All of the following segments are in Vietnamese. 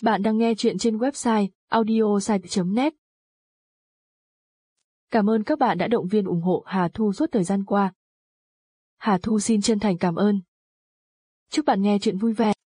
Bạn đang nghe chuyện trên website audiosite.net. Cảm ơn các bạn đã động viên ủng hộ Hà Thu suốt thời gian qua. Hà Thu xin chân thành cảm ơn. Chúc bạn nghe chuyện vui vẻ.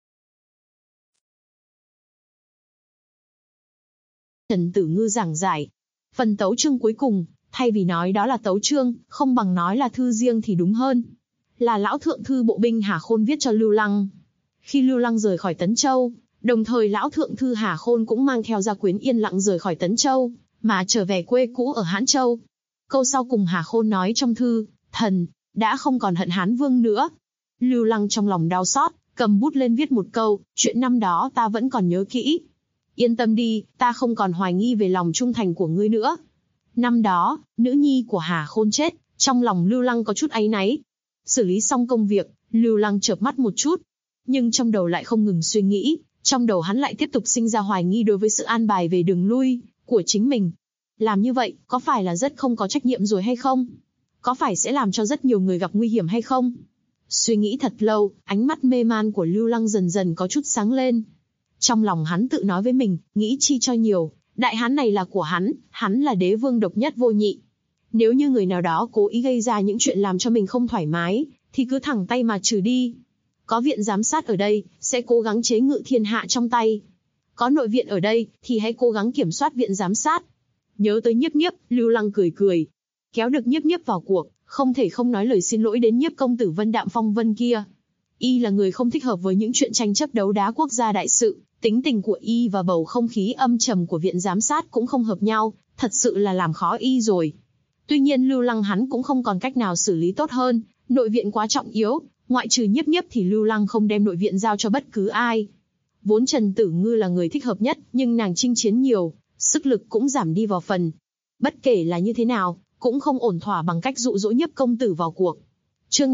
Trần Tử Ngư giảng giải. Phần tấu chương cuối cùng, thay vì nói đó là tấu chương, không bằng nói là thư riêng thì đúng hơn. Là lão thượng thư bộ binh Hà Khôn viết cho Lưu Lăng. Khi Lưu Lăng rời khỏi Tấn Châu, đồng thời lão thượng thư Hà Khôn cũng mang theo gia quyến yên lặng rời khỏi Tấn Châu, mà trở về quê cũ ở Hán Châu. Câu sau cùng Hà Khôn nói trong thư, thần, đã không còn hận Hán Vương nữa. Lưu Lăng trong lòng đau xót, cầm bút lên viết một câu, chuyện năm đó ta vẫn còn nhớ kỹ. Yên tâm đi, ta không còn hoài nghi về lòng trung thành của ngươi nữa. Năm đó, nữ nhi của Hà Khôn chết, trong lòng Lưu Lăng có chút áy náy. Xử lý xong công việc, Lưu Lăng chợp mắt một chút, nhưng trong đầu lại không ngừng suy nghĩ, trong đầu hắn lại tiếp tục sinh ra hoài nghi đối với sự an bài về đường lui của chính mình. Làm như vậy, có phải là rất không có trách nhiệm rồi hay không? Có phải sẽ làm cho rất nhiều người gặp nguy hiểm hay không? Suy nghĩ thật lâu, ánh mắt mê man của Lưu Lăng dần dần có chút sáng lên. Trong lòng hắn tự nói với mình, nghĩ chi cho nhiều, đại hán này là của hắn là đế vương độc nhất vô nhị. Nếu như người nào đó cố ý gây ra những chuyện làm cho mình không thoải mái, thì cứ thẳng tay mà trừ đi. Có viện giám sát ở đây, sẽ cố gắng chế ngự thiên hạ trong tay. Có nội viện ở đây, thì hãy cố gắng kiểm soát viện giám sát. Nhớ tới Nhiếp Nhiếp, Lưu Lăng cười cười. Kéo được Nhiếp Nhiếp vào cuộc, không thể không nói lời xin lỗi đến Nhiếp công tử Vân Đạm Phong Vân kia. Y là người không thích hợp với những chuyện tranh chấp đấu đá quốc gia đại sự, tính tình của Y và bầu không khí âm trầm của viện giám sát cũng không hợp nhau, thật sự là làm khó Y rồi. Tuy nhiên Lưu Lăng hắn cũng không còn cách nào xử lý tốt hơn, nội viện quá trọng yếu, ngoại trừ Nhiếp Nhiếp thì Lưu Lăng không đem nội viện giao cho bất cứ ai. Vốn Trần Tử Ngư là người thích hợp nhất, nhưng nàng chinh chiến nhiều, sức lực cũng giảm đi vào phần. Bất kể là như thế nào, cũng không ổn thỏa bằng cách dụ dỗ Nhiếp công tử vào cuộc. Chương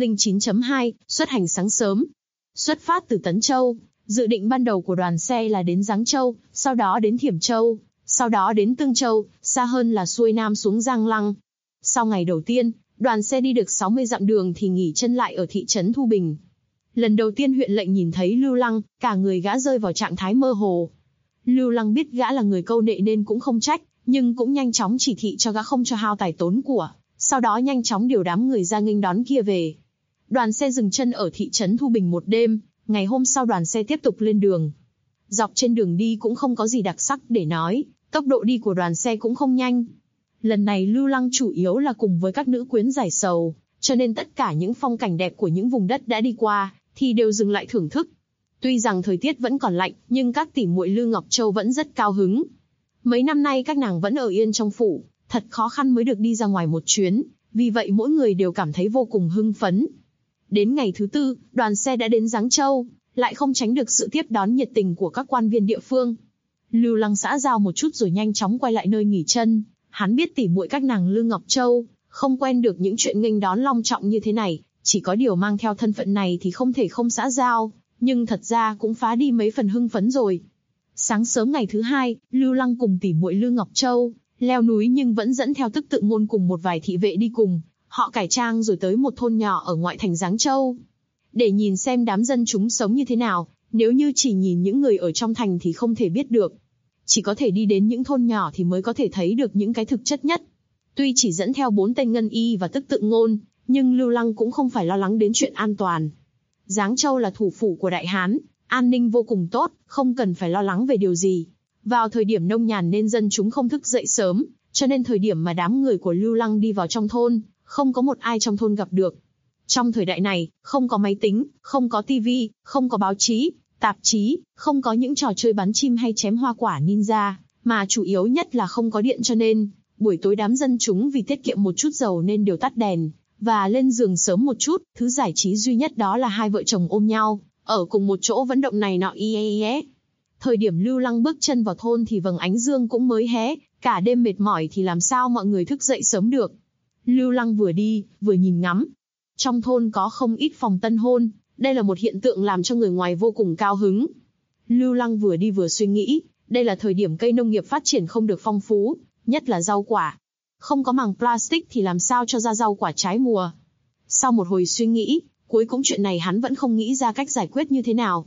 509.2, xuất hành sáng sớm. Xuất phát từ Tấn Châu, dự định ban đầu của đoàn xe là đến Giáng Châu, sau đó đến Thiểm Châu, sau đó đến Tương Châu, xa hơn là xuôi nam xuống Giang Lăng. Sau ngày đầu tiên, đoàn xe đi được 60 dặm đường thì nghỉ chân lại ở thị trấn Thu Bình. Lần đầu tiên huyện lệnh nhìn thấy Lưu Lăng, cả người gã rơi vào trạng thái mơ hồ. Lưu Lăng biết gã là người câu nệ nên cũng không trách, nhưng cũng nhanh chóng chỉ thị cho gã không cho hao tài tốn của, sau đó nhanh chóng điều đám người ra nghênh đón kia về. Đoàn xe dừng chân ở thị trấn Thu Bình một đêm, ngày hôm sau đoàn xe tiếp tục lên đường. Dọc trên đường đi cũng không có gì đặc sắc để nói, tốc độ đi của đoàn xe cũng không nhanh. Lần này Lưu Lăng chủ yếu là cùng với các nữ quyến giải sầu, cho nên tất cả những phong cảnh đẹp của những vùng đất đã đi qua, thì đều dừng lại thưởng thức. Tuy rằng thời tiết vẫn còn lạnh, nhưng các tỷ muội Lư Ngọc Châu vẫn rất cao hứng. Mấy năm nay các nàng vẫn ở yên trong phủ, thật khó khăn mới được đi ra ngoài một chuyến, vì vậy mỗi người đều cảm thấy vô cùng hưng phấn. Đến ngày thứ tư, đoàn xe đã đến Giáng Châu, lại không tránh được sự tiếp đón nhiệt tình của các quan viên địa phương. Lưu Lăng xã giao một chút rồi nhanh chóng quay lại nơi nghỉ chân. Hắn biết tỉ muội các nàng Lư Ngọc Châu không quen được những chuyện nghênh đón long trọng như thế này, chỉ có điều mang theo thân phận này thì không thể không xã giao, nhưng thật ra cũng phá đi mấy phần hưng phấn rồi. Sáng sớm ngày thứ hai, Lưu Lăng cùng tỉ muội Lư Ngọc Châu leo núi nhưng vẫn dẫn theo Tức Tự Ngôn cùng một vài thị vệ đi cùng. Họ cải trang rồi tới một thôn nhỏ ở ngoại thành Giáng Châu, để nhìn xem đám dân chúng sống như thế nào. Nếu như chỉ nhìn những người ở trong thành thì không thể biết được, chỉ có thể đi đến những thôn nhỏ thì mới có thể thấy được những cái thực chất nhất. Tuy chỉ dẫn theo 4 tên ngân y và Tức Tự Ngôn, nhưng Lưu Lăng cũng không phải lo lắng đến chuyện an toàn. Giáng Châu là thủ phủ của Đại Hán, an ninh vô cùng tốt, không cần phải lo lắng về điều gì. Vào thời điểm nông nhàn nên dân chúng không thức dậy sớm, cho nên thời điểm mà đám người của Lưu Lăng đi vào trong thôn, không có một ai trong thôn gặp được. Trong thời đại này, không có máy tính, không có tivi, không có báo chí, tạp chí, không có những trò chơi bắn chim hay chém hoa quả ninja, mà chủ yếu nhất là không có điện, cho nên buổi tối đám dân chúng vì tiết kiệm một chút dầu nên đều tắt đèn và lên giường sớm một chút. Thứ giải trí duy nhất đó là hai vợ chồng ôm nhau ở cùng một chỗ vận động này nọ ie. Thời điểm Lưu Lăng bước chân vào thôn thì vầng ánh dương cũng mới hé, cả đêm mệt mỏi thì làm sao mọi người thức dậy sớm được. Lưu Lăng vừa đi vừa nhìn ngắm. Trong thôn có không ít phòng tân hôn, đây là một hiện tượng làm cho người ngoài vô cùng cao hứng. Lưu Lăng vừa đi vừa suy nghĩ, đây là thời điểm cây nông nghiệp phát triển không được phong phú, nhất là rau quả. Không có màng plastic thì làm sao cho ra rau quả trái mùa. Sau một hồi suy nghĩ, cuối cùng chuyện này hắn vẫn không nghĩ ra cách giải quyết như thế nào.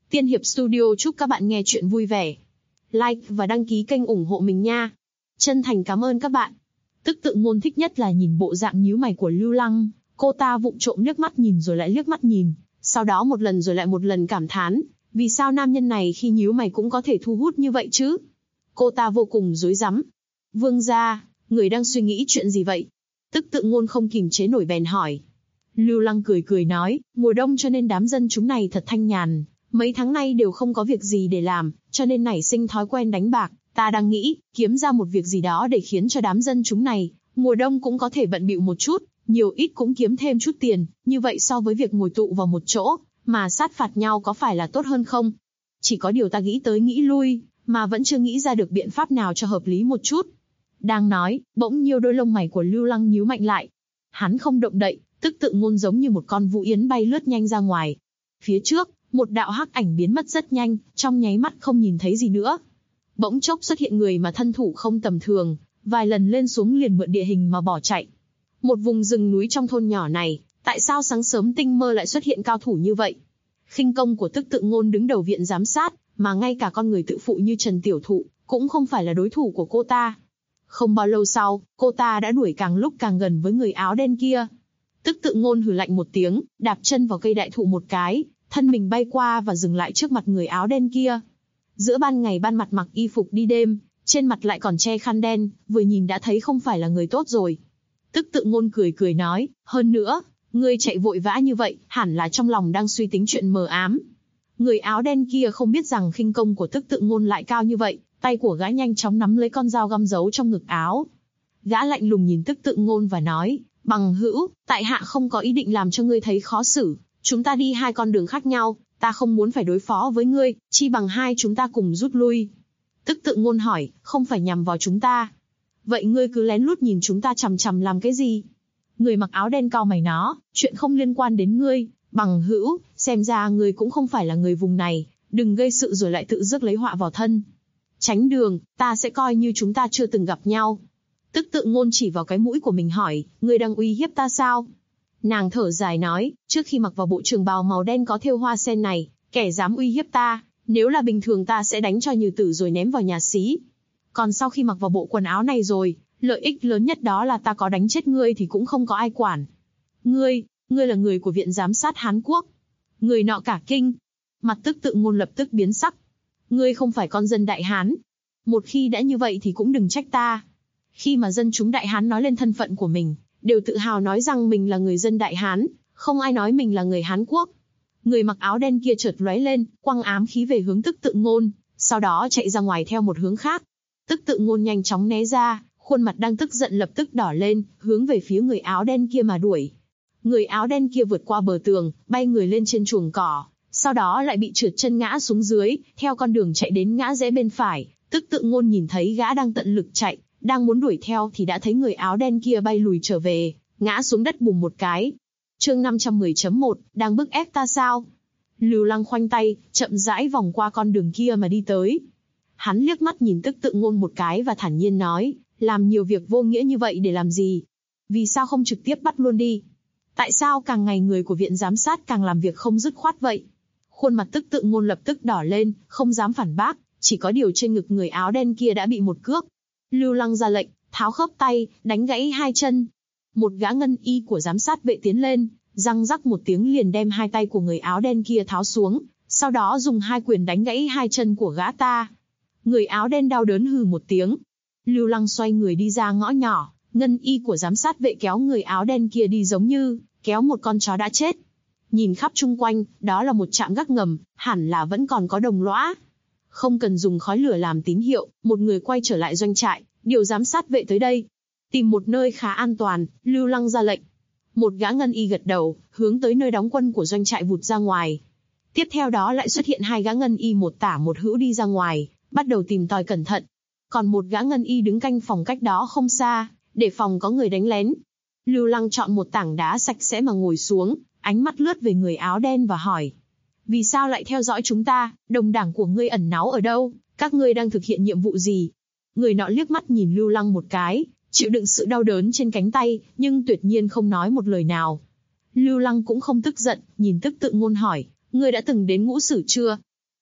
Tiên Hiệp Studio chúc các bạn nghe chuyện vui vẻ. Like và đăng ký kênh ủng hộ mình nha. Chân thành cảm ơn các bạn. Tức Tự Ngôn thích nhất là nhìn bộ dạng nhíu mày của Lưu Lăng, cô ta vụng trộm liếc mắt nhìn rồi lại liếc mắt nhìn, sau đó một lần rồi lại một lần cảm thán, vì sao nam nhân này khi nhíu mày cũng có thể thu hút như vậy chứ? Cô ta vô cùng rối rắm. Vương gia, người đang suy nghĩ chuyện gì vậy? Tức Tự Ngôn không kìm chế nổi bèn hỏi. Lưu Lăng cười cười nói, mùa đông cho nên đám dân chúng này thật thanh nhàn, mấy tháng nay đều không có việc gì để làm, cho nên nảy sinh thói quen đánh bạc. Ta đang nghĩ, kiếm ra một việc gì đó để khiến cho đám dân chúng này, mùa đông cũng có thể bận bịu một chút, nhiều ít cũng kiếm thêm chút tiền, như vậy so với việc ngồi tụ vào một chỗ, mà sát phạt nhau có phải là tốt hơn không? Chỉ có điều ta nghĩ tới nghĩ lui, mà vẫn chưa nghĩ ra được biện pháp nào cho hợp lý một chút. Đang nói, bỗng nhiêu đôi lông mày của Lưu Lăng nhíu mạnh lại. Hắn không động đậy, Tức Tự Ngôn giống như một con vũ yến bay lướt nhanh ra ngoài. Phía trước, một đạo hắc ảnh biến mất rất nhanh, trong nháy mắt không nhìn thấy gì nữa. Bỗng chốc xuất hiện người mà thân thủ không tầm thường, vài lần lên xuống liền mượn địa hình mà bỏ chạy. Một vùng rừng núi trong thôn nhỏ này, tại sao sáng sớm tinh mơ lại xuất hiện cao thủ như vậy? Khinh công của Tức Tự Ngôn đứng đầu viện giám sát, mà ngay cả con người tự phụ như Trần Tiểu Thụ, cũng không phải là đối thủ của cô ta. Không bao lâu sau, cô ta đã đuổi càng lúc càng gần với người áo đen kia. Tức Tự Ngôn hừ lạnh một tiếng, đạp chân vào cây đại thụ một cái, thân mình bay qua và dừng lại trước mặt người áo đen kia. Giữa ban ngày ban mặt mặc y phục đi đêm, trên mặt lại còn che khăn đen, vừa nhìn đã thấy không phải là người tốt rồi. Tức Tự Ngôn cười cười nói, hơn nữa, ngươi chạy vội vã như vậy, hẳn là trong lòng đang suy tính chuyện mờ ám. Người áo đen kia không biết rằng khinh công của Tức Tự Ngôn lại cao như vậy, tay của gã nhanh chóng nắm lấy con dao găm giấu trong ngực áo. Gã lạnh lùng nhìn Tức Tự Ngôn và nói, bằng hữu, tại hạ không có ý định làm cho ngươi thấy khó xử, chúng ta đi hai con đường khác nhau, ta không muốn phải đối phó với ngươi, chi bằng hai chúng ta cùng rút lui. Tức Tự Ngôn hỏi, không phải nhằm vào chúng ta. Vậy ngươi cứ lén lút nhìn chúng ta chằm chằm làm cái gì? Người mặc áo đen cau mày nó, chuyện không liên quan đến ngươi, bằng hữu, xem ra ngươi cũng không phải là người vùng này, đừng gây sự rồi lại tự rước lấy họa vào thân. Tránh đường, ta sẽ coi như chúng ta chưa từng gặp nhau. Tức Tự Ngôn chỉ vào cái mũi của mình hỏi, ngươi đang uy hiếp ta sao? Nàng thở dài nói, trước khi mặc vào bộ trường bào màu đen có thêu hoa sen này, kẻ dám uy hiếp ta, nếu là bình thường ta sẽ đánh cho như tử rồi ném vào nhà xí. Còn sau khi mặc vào bộ quần áo này rồi, lợi ích lớn nhất đó là ta có đánh chết ngươi thì cũng không có ai quản. Ngươi là người của viện giám sát Hán Quốc. Người nọ cả kinh. Mặt Tức Tự Ngôn lập tức biến sắc. Ngươi không phải con dân Đại Hán. Một khi đã như vậy thì cũng đừng trách ta. Khi mà dân chúng Đại Hán nói lên thân phận của mình, đều tự hào nói rằng mình là người dân Đại Hán, không ai nói mình là người Hán Quốc. Người mặc áo đen kia chợt lóe lên, quăng ám khí về hướng Tức Tự Ngôn, sau đó chạy ra ngoài theo một hướng khác. Tức Tự Ngôn nhanh chóng né ra, khuôn mặt đang tức giận lập tức đỏ lên, hướng về phía người áo đen kia mà đuổi. Người áo đen kia vượt qua bờ tường, bay người lên trên chuồng cỏ, sau đó lại bị trượt chân ngã xuống dưới, theo con đường chạy đến ngã rẽ bên phải. Tức Tự Ngôn nhìn thấy gã đang tận lực chạy, đang muốn đuổi theo thì đã thấy người áo đen kia bay lùi trở về, ngã xuống đất bùm một cái. Chương 510.1, đang bức ép ta sao? Lưu Lăng khoanh tay, chậm rãi vòng qua con đường kia mà đi tới. Hắn liếc mắt nhìn Tức Tự Ngôn một cái và thản nhiên nói, làm nhiều việc vô nghĩa như vậy để làm gì? Vì sao không trực tiếp bắt luôn đi? Tại sao càng ngày người của viện giám sát càng làm việc không dứt khoát vậy? Khuôn mặt Tức Tự Ngôn lập tức đỏ lên, không dám phản bác, chỉ có điều trên ngực người áo đen kia đã bị một cước. Lưu Lăng ra lệnh, tháo khớp tay, đánh gãy hai chân. Một gã ngân y của giám sát vệ tiến lên, răng rắc một tiếng liền đem hai tay của người áo đen kia tháo xuống, sau đó dùng hai quyền đánh gãy hai chân của gã ta. Người áo đen đau đớn hừ một tiếng. Lưu Lăng xoay người đi ra ngõ nhỏ, ngân y của giám sát vệ kéo người áo đen kia đi giống như kéo một con chó đã chết. Nhìn khắp chung quanh, đó là một trạm gác ngầm, hẳn là vẫn còn có đồng lõa. Không cần dùng khói lửa làm tín hiệu, một người quay trở lại doanh trại, điều giám sát vệ tới đây. Tìm một nơi khá an toàn, Lưu Lăng ra lệnh. Một gã ngân y gật đầu, hướng tới nơi đóng quân của doanh trại vụt ra ngoài. Tiếp theo đó lại xuất hiện hai gã ngân y một tả một hữu đi ra ngoài, bắt đầu tìm tòi cẩn thận. Còn một gã ngân y đứng canh phòng cách đó không xa, để phòng có người đánh lén. Lưu Lăng chọn một tảng đá sạch sẽ mà ngồi xuống, ánh mắt lướt về người áo đen và hỏi. Vì sao lại theo dõi chúng ta, đồng đảng của ngươi ẩn náu ở đâu, các ngươi đang thực hiện nhiệm vụ gì? Người nọ liếc mắt nhìn Lưu Lăng một cái, chịu đựng sự đau đớn trên cánh tay, nhưng tuyệt nhiên không nói một lời nào. Lưu Lăng cũng không tức giận, nhìn Tức Tự Ngôn hỏi, ngươi đã từng đến Ngũ Sử chưa?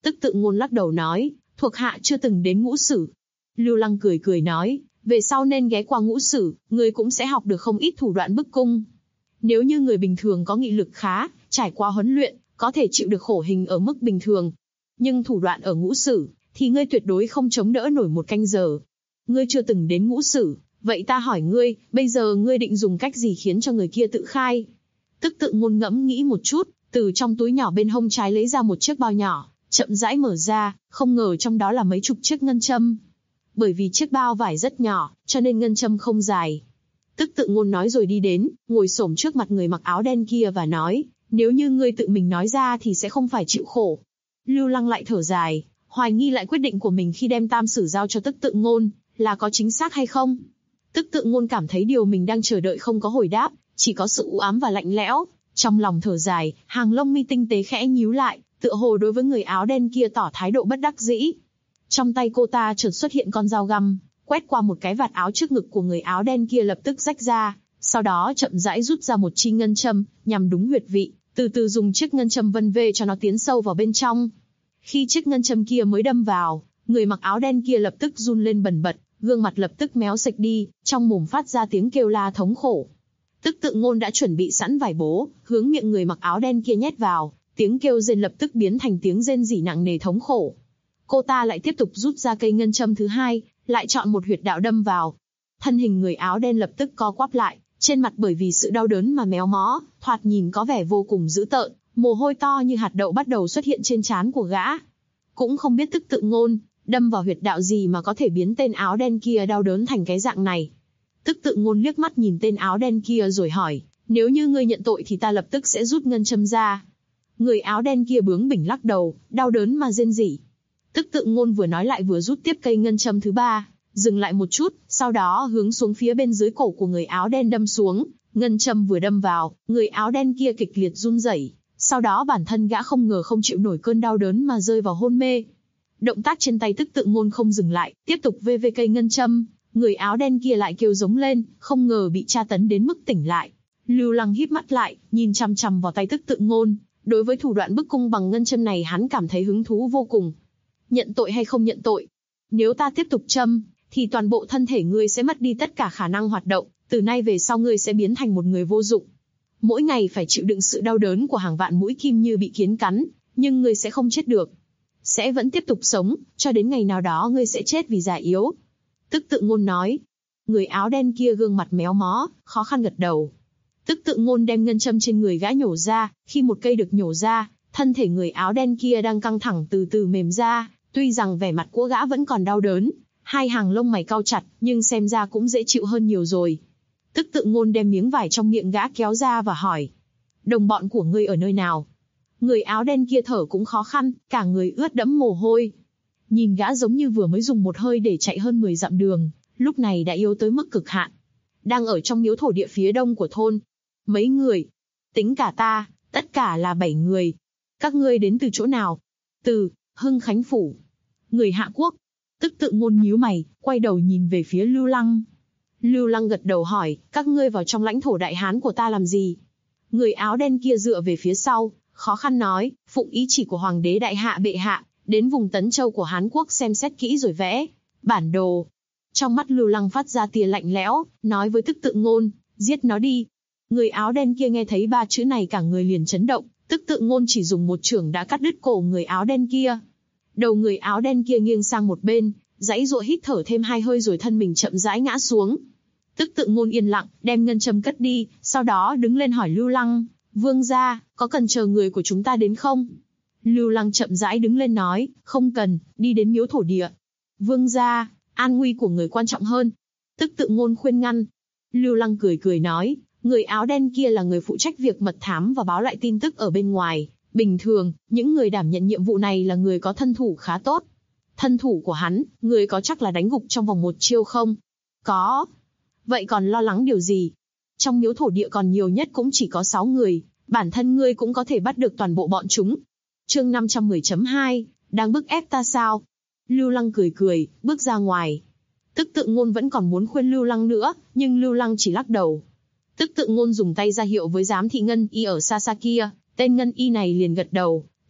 Tức Tự Ngôn lắc đầu nói, thuộc hạ chưa từng đến Ngũ Sử. Lưu Lăng cười cười nói, về sau nên ghé qua Ngũ Sử, ngươi cũng sẽ học được không ít thủ đoạn bức cung. Nếu như người bình thường có nghị lực khá, trải qua huấn luyện, có thể chịu được khổ hình ở mức bình thường. Nhưng thủ đoạn ở Ngũ Sử, thì ngươi tuyệt đối không chống đỡ nổi một canh giờ. Ngươi chưa từng đến Ngũ Sử, vậy ta hỏi ngươi, bây giờ ngươi định dùng cách gì khiến cho người kia tự khai? Tức Tự Ngôn ngẫm nghĩ một chút, từ trong túi nhỏ bên hông trái lấy ra một chiếc bao nhỏ, chậm rãi mở ra, không ngờ trong đó là mấy chục chiếc ngân châm. Bởi vì chiếc bao vải rất nhỏ, cho nên ngân châm không dài. Tức Tự Ngôn nói rồi đi đến, ngồi xổm trước mặt người mặc áo đen kia và nói, nếu như ngươi tự mình nói ra thì sẽ không phải chịu khổ. Lưu Lăng lại thở dài, hoài nghi lại quyết định của mình khi đem Tam Sử giao cho Tức Tự Ngôn, là có chính xác hay không. Tức Tự Ngôn cảm thấy điều mình đang chờ đợi không có hồi đáp, chỉ có sự u ám và lạnh lẽo. Trong lòng thở dài, hàng lông mi tinh tế khẽ nhíu lại, tựa hồ đối với người áo đen kia tỏ thái độ bất đắc dĩ. Trong tay cô ta chợt xuất hiện con dao găm, quét qua một cái vạt áo trước ngực của người áo đen kia lập tức rách ra, sau đó chậm rãi rút ra một chi ngân châm, nhằm đúng huyệt vị, từ từ dùng chiếc ngân châm vân vê cho nó tiến sâu vào bên trong. Khi chiếc ngân châm kia mới đâm vào, người mặc áo đen kia lập tức run lên bần bật, gương mặt lập tức méo sạch đi, trong mồm phát ra tiếng kêu la thống khổ. Tức Tự Ngôn đã chuẩn bị sẵn vải bố, hướng miệng người mặc áo đen kia nhét vào, tiếng kêu rên lập tức biến thành tiếng rên rỉ nặng nề thống khổ. Cô ta lại tiếp tục rút ra cây ngân châm thứ hai, lại chọn một huyệt đạo đâm vào. Thân hình người áo đen lập tức co quắp lại, trên mặt bởi vì sự đau đớn mà méo mó, thoạt nhìn có vẻ vô cùng dữ tợn, mồ hôi to như hạt đậu bắt đầu xuất hiện trên trán của gã. Cũng không biết Tức Tự Ngôn đâm vào huyệt đạo gì mà có thể biến tên áo đen kia đau đớn thành cái dạng này. Tức Tự Ngôn liếc mắt nhìn tên áo đen kia rồi hỏi, nếu như ngươi nhận tội thì ta lập tức sẽ rút ngân châm ra. Người áo đen kia bướng bỉnh lắc đầu, đau đớn mà rên rỉ. Tức Tự Ngôn vừa nói lại vừa rút tiếp cây ngân châm thứ ba, dừng lại một chút, sau đó hướng xuống phía bên dưới cổ của người áo đen đâm xuống. Ngân châm vừa đâm vào, người áo đen kia kịch liệt run rẩy, sau đó bản thân gã không ngờ không chịu nổi cơn đau đớn mà rơi vào hôn mê. Động tác trên tay Tức Tự Ngôn không dừng lại, tiếp tục vê vê cây ngân châm. Người áo đen kia lại kêu giống lên, không ngờ bị tra tấn đến mức tỉnh lại. Lưu Lăng híp mắt lại, nhìn chằm chằm vào tay Tức Tự Ngôn. Đối với thủ đoạn bức cung bằng ngân châm này hắn cảm thấy hứng thú vô cùng. Nhận tội hay không nhận tội? Nếu ta tiếp tục châm, thì toàn bộ thân thể ngươi sẽ mất đi tất cả khả năng hoạt động, từ nay về sau ngươi sẽ biến thành một người vô dụng. Mỗi ngày phải chịu đựng sự đau đớn của hàng vạn mũi kim như bị kiến cắn, nhưng ngươi sẽ không chết được. Sẽ vẫn tiếp tục sống, cho đến ngày nào đó ngươi sẽ chết vì già yếu. Tức Tự Ngôn nói. Người áo đen kia gương mặt méo mó, khó khăn gật đầu. Tức Tự Ngôn đem ngân châm trên người gã nhổ ra, khi một cây được nhổ ra, thân thể người áo đen kia đang căng thẳng từ từ mềm ra, tuy rằng vẻ mặt của gã vẫn còn đau đớn, hai hàng lông mày cau chặt, nhưng xem ra cũng dễ chịu hơn nhiều rồi. Tức Tự Ngôn đem miếng vải trong miệng gã kéo ra và hỏi, đồng bọn của ngươi ở nơi nào? Người áo đen kia thở cũng khó khăn, cả người ướt đẫm mồ hôi. Nhìn gã giống như vừa mới dùng một hơi để chạy hơn 10 dặm đường, lúc này đã yếu tới mức cực hạn. Đang ở trong miếu thổ địa phía đông của thôn. Mấy người? Tính cả ta, tất cả là 7 người. Các ngươi đến từ chỗ nào? Từ Hưng Khánh Phủ. Người Hạ Quốc. Tức Tự Ngôn nhíu mày, quay đầu nhìn về phía Lưu Lăng. Lưu Lăng gật đầu hỏi, các ngươi vào trong lãnh thổ Đại Hán của ta làm gì? Người áo đen kia dựa về phía sau, khó khăn nói, phụng ý chỉ của Hoàng đế Đại Hạ bệ hạ, đến vùng Tấn Châu của Hán Quốc xem xét kỹ rồi vẽ bản đồ. Trong mắt Lưu Lăng phát ra tia lạnh lẽo, nói với Tức Tự Ngôn, giết nó đi. Người áo đen kia nghe thấy 3 chữ này cả người liền chấn động, Tức Tự Ngôn chỉ dùng một chưởng đã cắt đứt cổ người áo đen kia. Đầu người áo đen kia nghiêng sang một bên, giãy giụa hít thở thêm 2 hơi rồi thân mình chậm rãi ngã xuống. Tức Tự Ngôn yên lặng, đem ngân châm cất đi, sau đó đứng lên hỏi Lưu Lăng, vương gia, có cần chờ người của chúng ta đến không? Lưu Lăng chậm rãi đứng lên nói, không cần, đi đến miếu thổ địa. Vương gia, an nguy của người quan trọng hơn. Tức Tự Ngôn khuyên ngăn. Lưu Lăng cười cười nói, người áo đen kia là người phụ trách việc mật thám và báo lại tin tức ở bên ngoài. Bình thường, những người đảm nhận nhiệm vụ này là người có thân thủ khá tốt. Thân thủ của hắn, người có chắc là đánh gục trong vòng 1 chiêu không? Có. Vậy còn lo lắng điều gì? Trong miếu thổ địa còn nhiều nhất cũng chỉ có 6 người, bản thân ngươi cũng có thể bắt được toàn bộ bọn chúng. Chương 510.2, đang bức ép ta sao? Lưu Lăng cười cười, bước ra ngoài. Tức Tự Ngôn vẫn còn muốn khuyên Lưu Lăng nữa, nhưng Lưu Lăng chỉ lắc đầu. Tức Tự Ngôn dùng tay ra hiệu với giám thị ngân y ở xa xa kia, tên ngân y này liền gật đầu,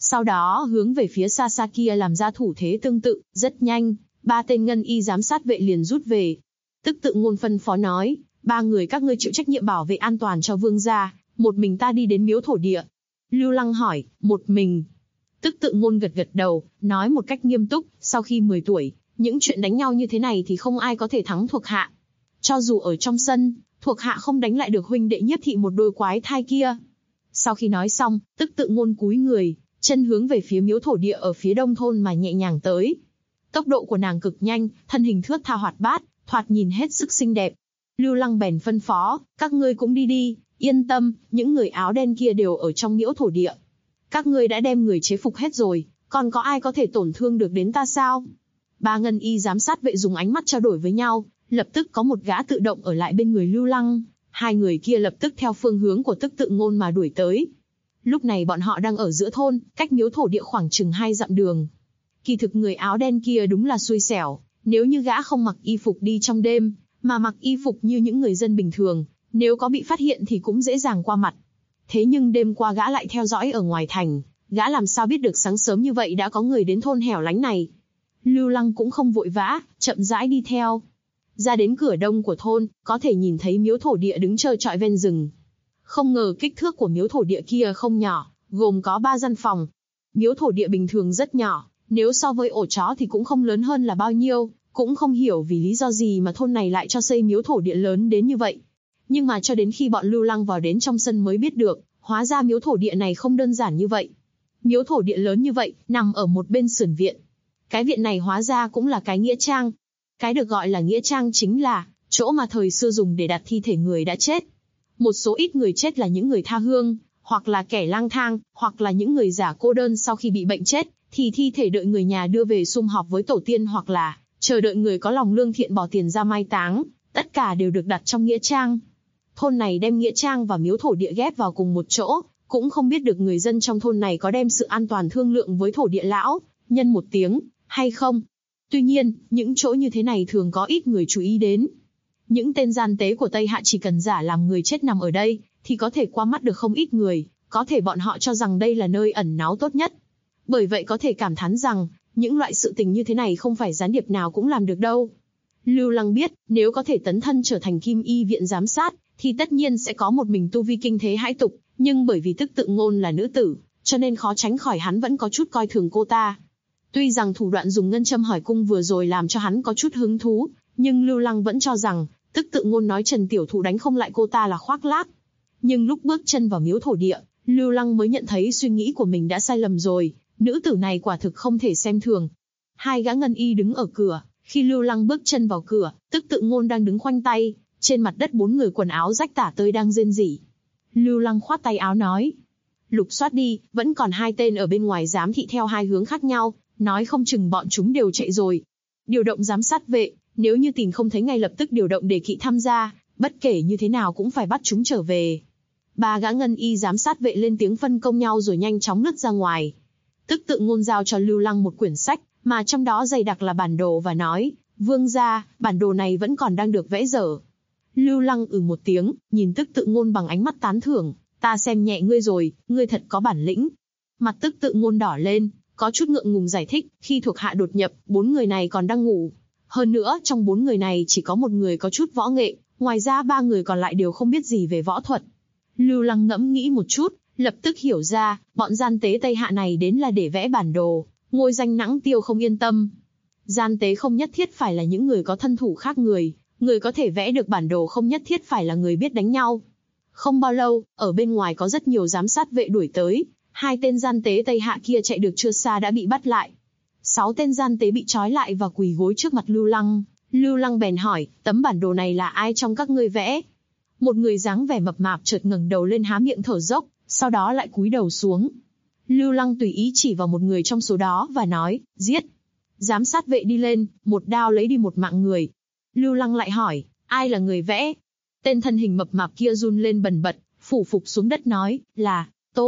Sau đó hướng về phía xa xa kia làm ra thủ thế tương tự, rất nhanh, 3 tên ngân y giám sát vệ liền rút về. Tức Tự Ngôn phân phó nói, 3 người các ngươi chịu trách nhiệm bảo vệ an toàn cho vương gia, một mình ta đi đến miếu thổ địa. Lưu Lăng hỏi, một mình? Tức Tự Ngôn gật gật đầu, nói một cách nghiêm túc, sau khi 10 tuổi, những chuyện đánh nhau như thế này thì không ai có thể thắng thuộc hạ. Cho dù ở trong sân, thuộc hạ không đánh lại được huynh đệ Nhiếp thị một đôi quái thai kia. Sau khi nói xong, Tức Tự Ngôn cúi người, chân hướng về phía miếu thổ địa ở phía đông thôn mà nhẹ nhàng tới. Tốc độ của nàng cực nhanh, thân hình thướt tha hoạt bát, thoạt nhìn hết sức xinh đẹp. Lưu Lăng bèn phân phó, các ngươi cũng đi đi, yên tâm, những người áo đen kia đều ở trong miếu thổ địa. Các ngươi đã đem người chế phục hết rồi, còn có ai có thể tổn thương được đến ta sao? 3 ngân y giám sát vệ dùng ánh mắt trao đổi với nhau, lập tức có một gã tự động ở lại bên người Lưu Lăng, 2 người kia lập tức theo phương hướng của Tức Tự Ngôn mà đuổi tới. Lúc này bọn họ đang ở giữa thôn, cách miếu thổ địa khoảng chừng 2 dặm đường. Kỳ thực người áo đen kia đúng là xui xẻo, nếu như gã không mặc y phục đi trong đêm, mà mặc y phục như những người dân bình thường, nếu có bị phát hiện thì cũng dễ dàng qua mặt. Thế nhưng đêm qua gã lại theo dõi ở ngoài thành, gã làm sao biết được sáng sớm như vậy đã có người đến thôn hẻo lánh này. Lưu Lăng cũng không vội vã, chậm rãi đi theo. Ra đến cửa đông của thôn, có thể nhìn thấy miếu thổ địa đứng trơ trọi ven rừng. Không ngờ kích thước của miếu thổ địa kia không nhỏ, gồm có 3 gian phòng. Miếu thổ địa bình thường rất nhỏ, nếu so với ổ chó thì cũng không lớn hơn là bao nhiêu, cũng không hiểu vì lý do gì mà thôn này lại cho xây miếu thổ địa lớn đến như vậy. Nhưng mà cho đến khi bọn Lưu Lăng vào đến trong sân mới biết được, hóa ra miếu thổ địa này không đơn giản như vậy. Miếu thổ địa lớn như vậy, nằm ở một bên sườn viện. Cái viện này hóa ra cũng là cái nghĩa trang. Cái được gọi là nghĩa trang chính là chỗ mà thời xưa dùng để đặt thi thể người đã chết. Một số ít người chết là những người tha hương, hoặc là kẻ lang thang, hoặc là những người già cô đơn sau khi bị bệnh chết, thì thi thể đợi người nhà đưa về sum họp với tổ tiên hoặc là chờ đợi người có lòng lương thiện bỏ tiền ra mai táng, tất cả đều được đặt trong nghĩa trang. Thôn này đem nghĩa trang và miếu thổ địa ghép vào cùng một chỗ, cũng không biết được người dân trong thôn này có đem sự an toàn thương lượng với thổ địa lão, nhân một tiếng, hay không. Tuy nhiên, những chỗ như thế này thường có ít người chú ý đến. Những tên gian tế của Tây Hạ chỉ cần giả làm người chết nằm ở đây, thì có thể qua mắt được không ít người, có thể bọn họ cho rằng đây là nơi ẩn náu tốt nhất. Bởi vậy có thể cảm thán rằng, những loại sự tình như thế này không phải gián điệp nào cũng làm được đâu. Lưu Lăng biết, nếu có thể tấn thân trở thành Kim Y viện giám sát, thì tất nhiên sẽ có một mình tu vi kinh thế hãi tục, nhưng bởi vì Tức Tự Ngôn là nữ tử, cho nên khó tránh khỏi hắn vẫn có chút coi thường cô ta. Tuy rằng thủ đoạn dùng ngân châm hỏi cung vừa rồi làm cho hắn có chút hứng thú, nhưng Lưu Lăng vẫn cho rằng, Tức Tự Ngôn nói Trần Tiểu Thụ đánh không lại cô ta là khoác lác. Nhưng lúc bước chân vào miếu thổ địa, Lưu Lăng mới nhận thấy suy nghĩ của mình đã sai lầm rồi, nữ tử này quả thực không thể xem thường. 2 gã ngân y đứng ở cửa, khi Lưu Lăng bước chân vào cửa, Tức Tự Ngôn đang đứng khoanh tay, trên mặt đất 4 người quần áo rách tả tơi đang rên rỉ. Lưu Lăng khoát tay áo nói, lục soát đi, vẫn còn 2 tên ở bên ngoài giám thị theo 2 hướng khác nhau, nói không chừng bọn chúng đều chạy rồi. Điều động giám sát vệ, nếu như tìm không thấy ngay lập tức điều động đề kỵ tham gia, bất kể như thế nào cũng phải bắt chúng trở về. 3 gã ngân y giám sát vệ lên tiếng phân công nhau rồi nhanh chóng lướt ra ngoài. Tức Tự Ngôn giao cho Lưu Lăng một quyển sách, mà trong đó dày đặc là bản đồ và nói, vương gia, bản đồ này vẫn còn đang được vẽ dở. Lưu Lăng một tiếng, nhìn Tức Tự Ngôn bằng ánh mắt tán thưởng, ta xem nhẹ ngươi rồi, ngươi thật có bản lĩnh. Mặt Tức Tự Ngôn đỏ lên, có chút ngượng ngùng giải thích, khi thuộc hạ đột nhập, 4 người này còn đang ngủ. Hơn nữa, trong 4 người này chỉ có 1 người có chút võ nghệ, ngoài ra 3 người còn lại đều không biết gì về võ thuật. Lưu Lăng ngẫm nghĩ một chút, lập tức hiểu ra, bọn gian tế Tây Hạ này đến là để vẽ bản đồ, ngôi danh Nãng Tiêu không yên tâm. Gian tế không nhất thiết phải là những người có thân thủ khác người, người có thể vẽ được bản đồ không nhất thiết phải là người biết đánh nhau. Không bao lâu, ở bên ngoài có rất nhiều giám sát vệ đuổi tới, 2 tên gian tế Tây Hạ kia chạy được chưa xa đã bị bắt lại. 6 tên gian tế bị trói lại và quỳ gối trước mặt Lưu Lăng. Lưu Lăng bèn hỏi, tấm bản đồ này là ai trong các ngươi vẽ? Một người dáng vẻ mập mạp chợt ngẩng đầu lên há miệng thở dốc, sau đó lại cúi đầu xuống. Lưu Lăng tùy ý chỉ vào một người trong số đó và nói, giết. Giám sát vệ đi lên, một đao lấy đi một mạng người. Lưu Lăng lại hỏi, ai là người vẽ? Tên thân hình mập mạp kia run lên bần bật, phủ phục xuống đất nói, là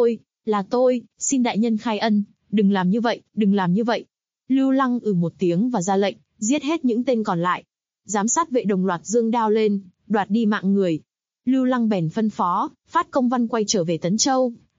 tôi, xin đại nhân khai ân, đừng làm như vậy, đừng làm như vậy. Lưu Lăng một tiếng và ra lệnh, giết hết những tên còn lại. Giám sát vệ đồng loạt giương đao lên, đoạt đi mạng người. Lưu Lăng bèn phân phó, phát công văn quay trở về Tấn Châu,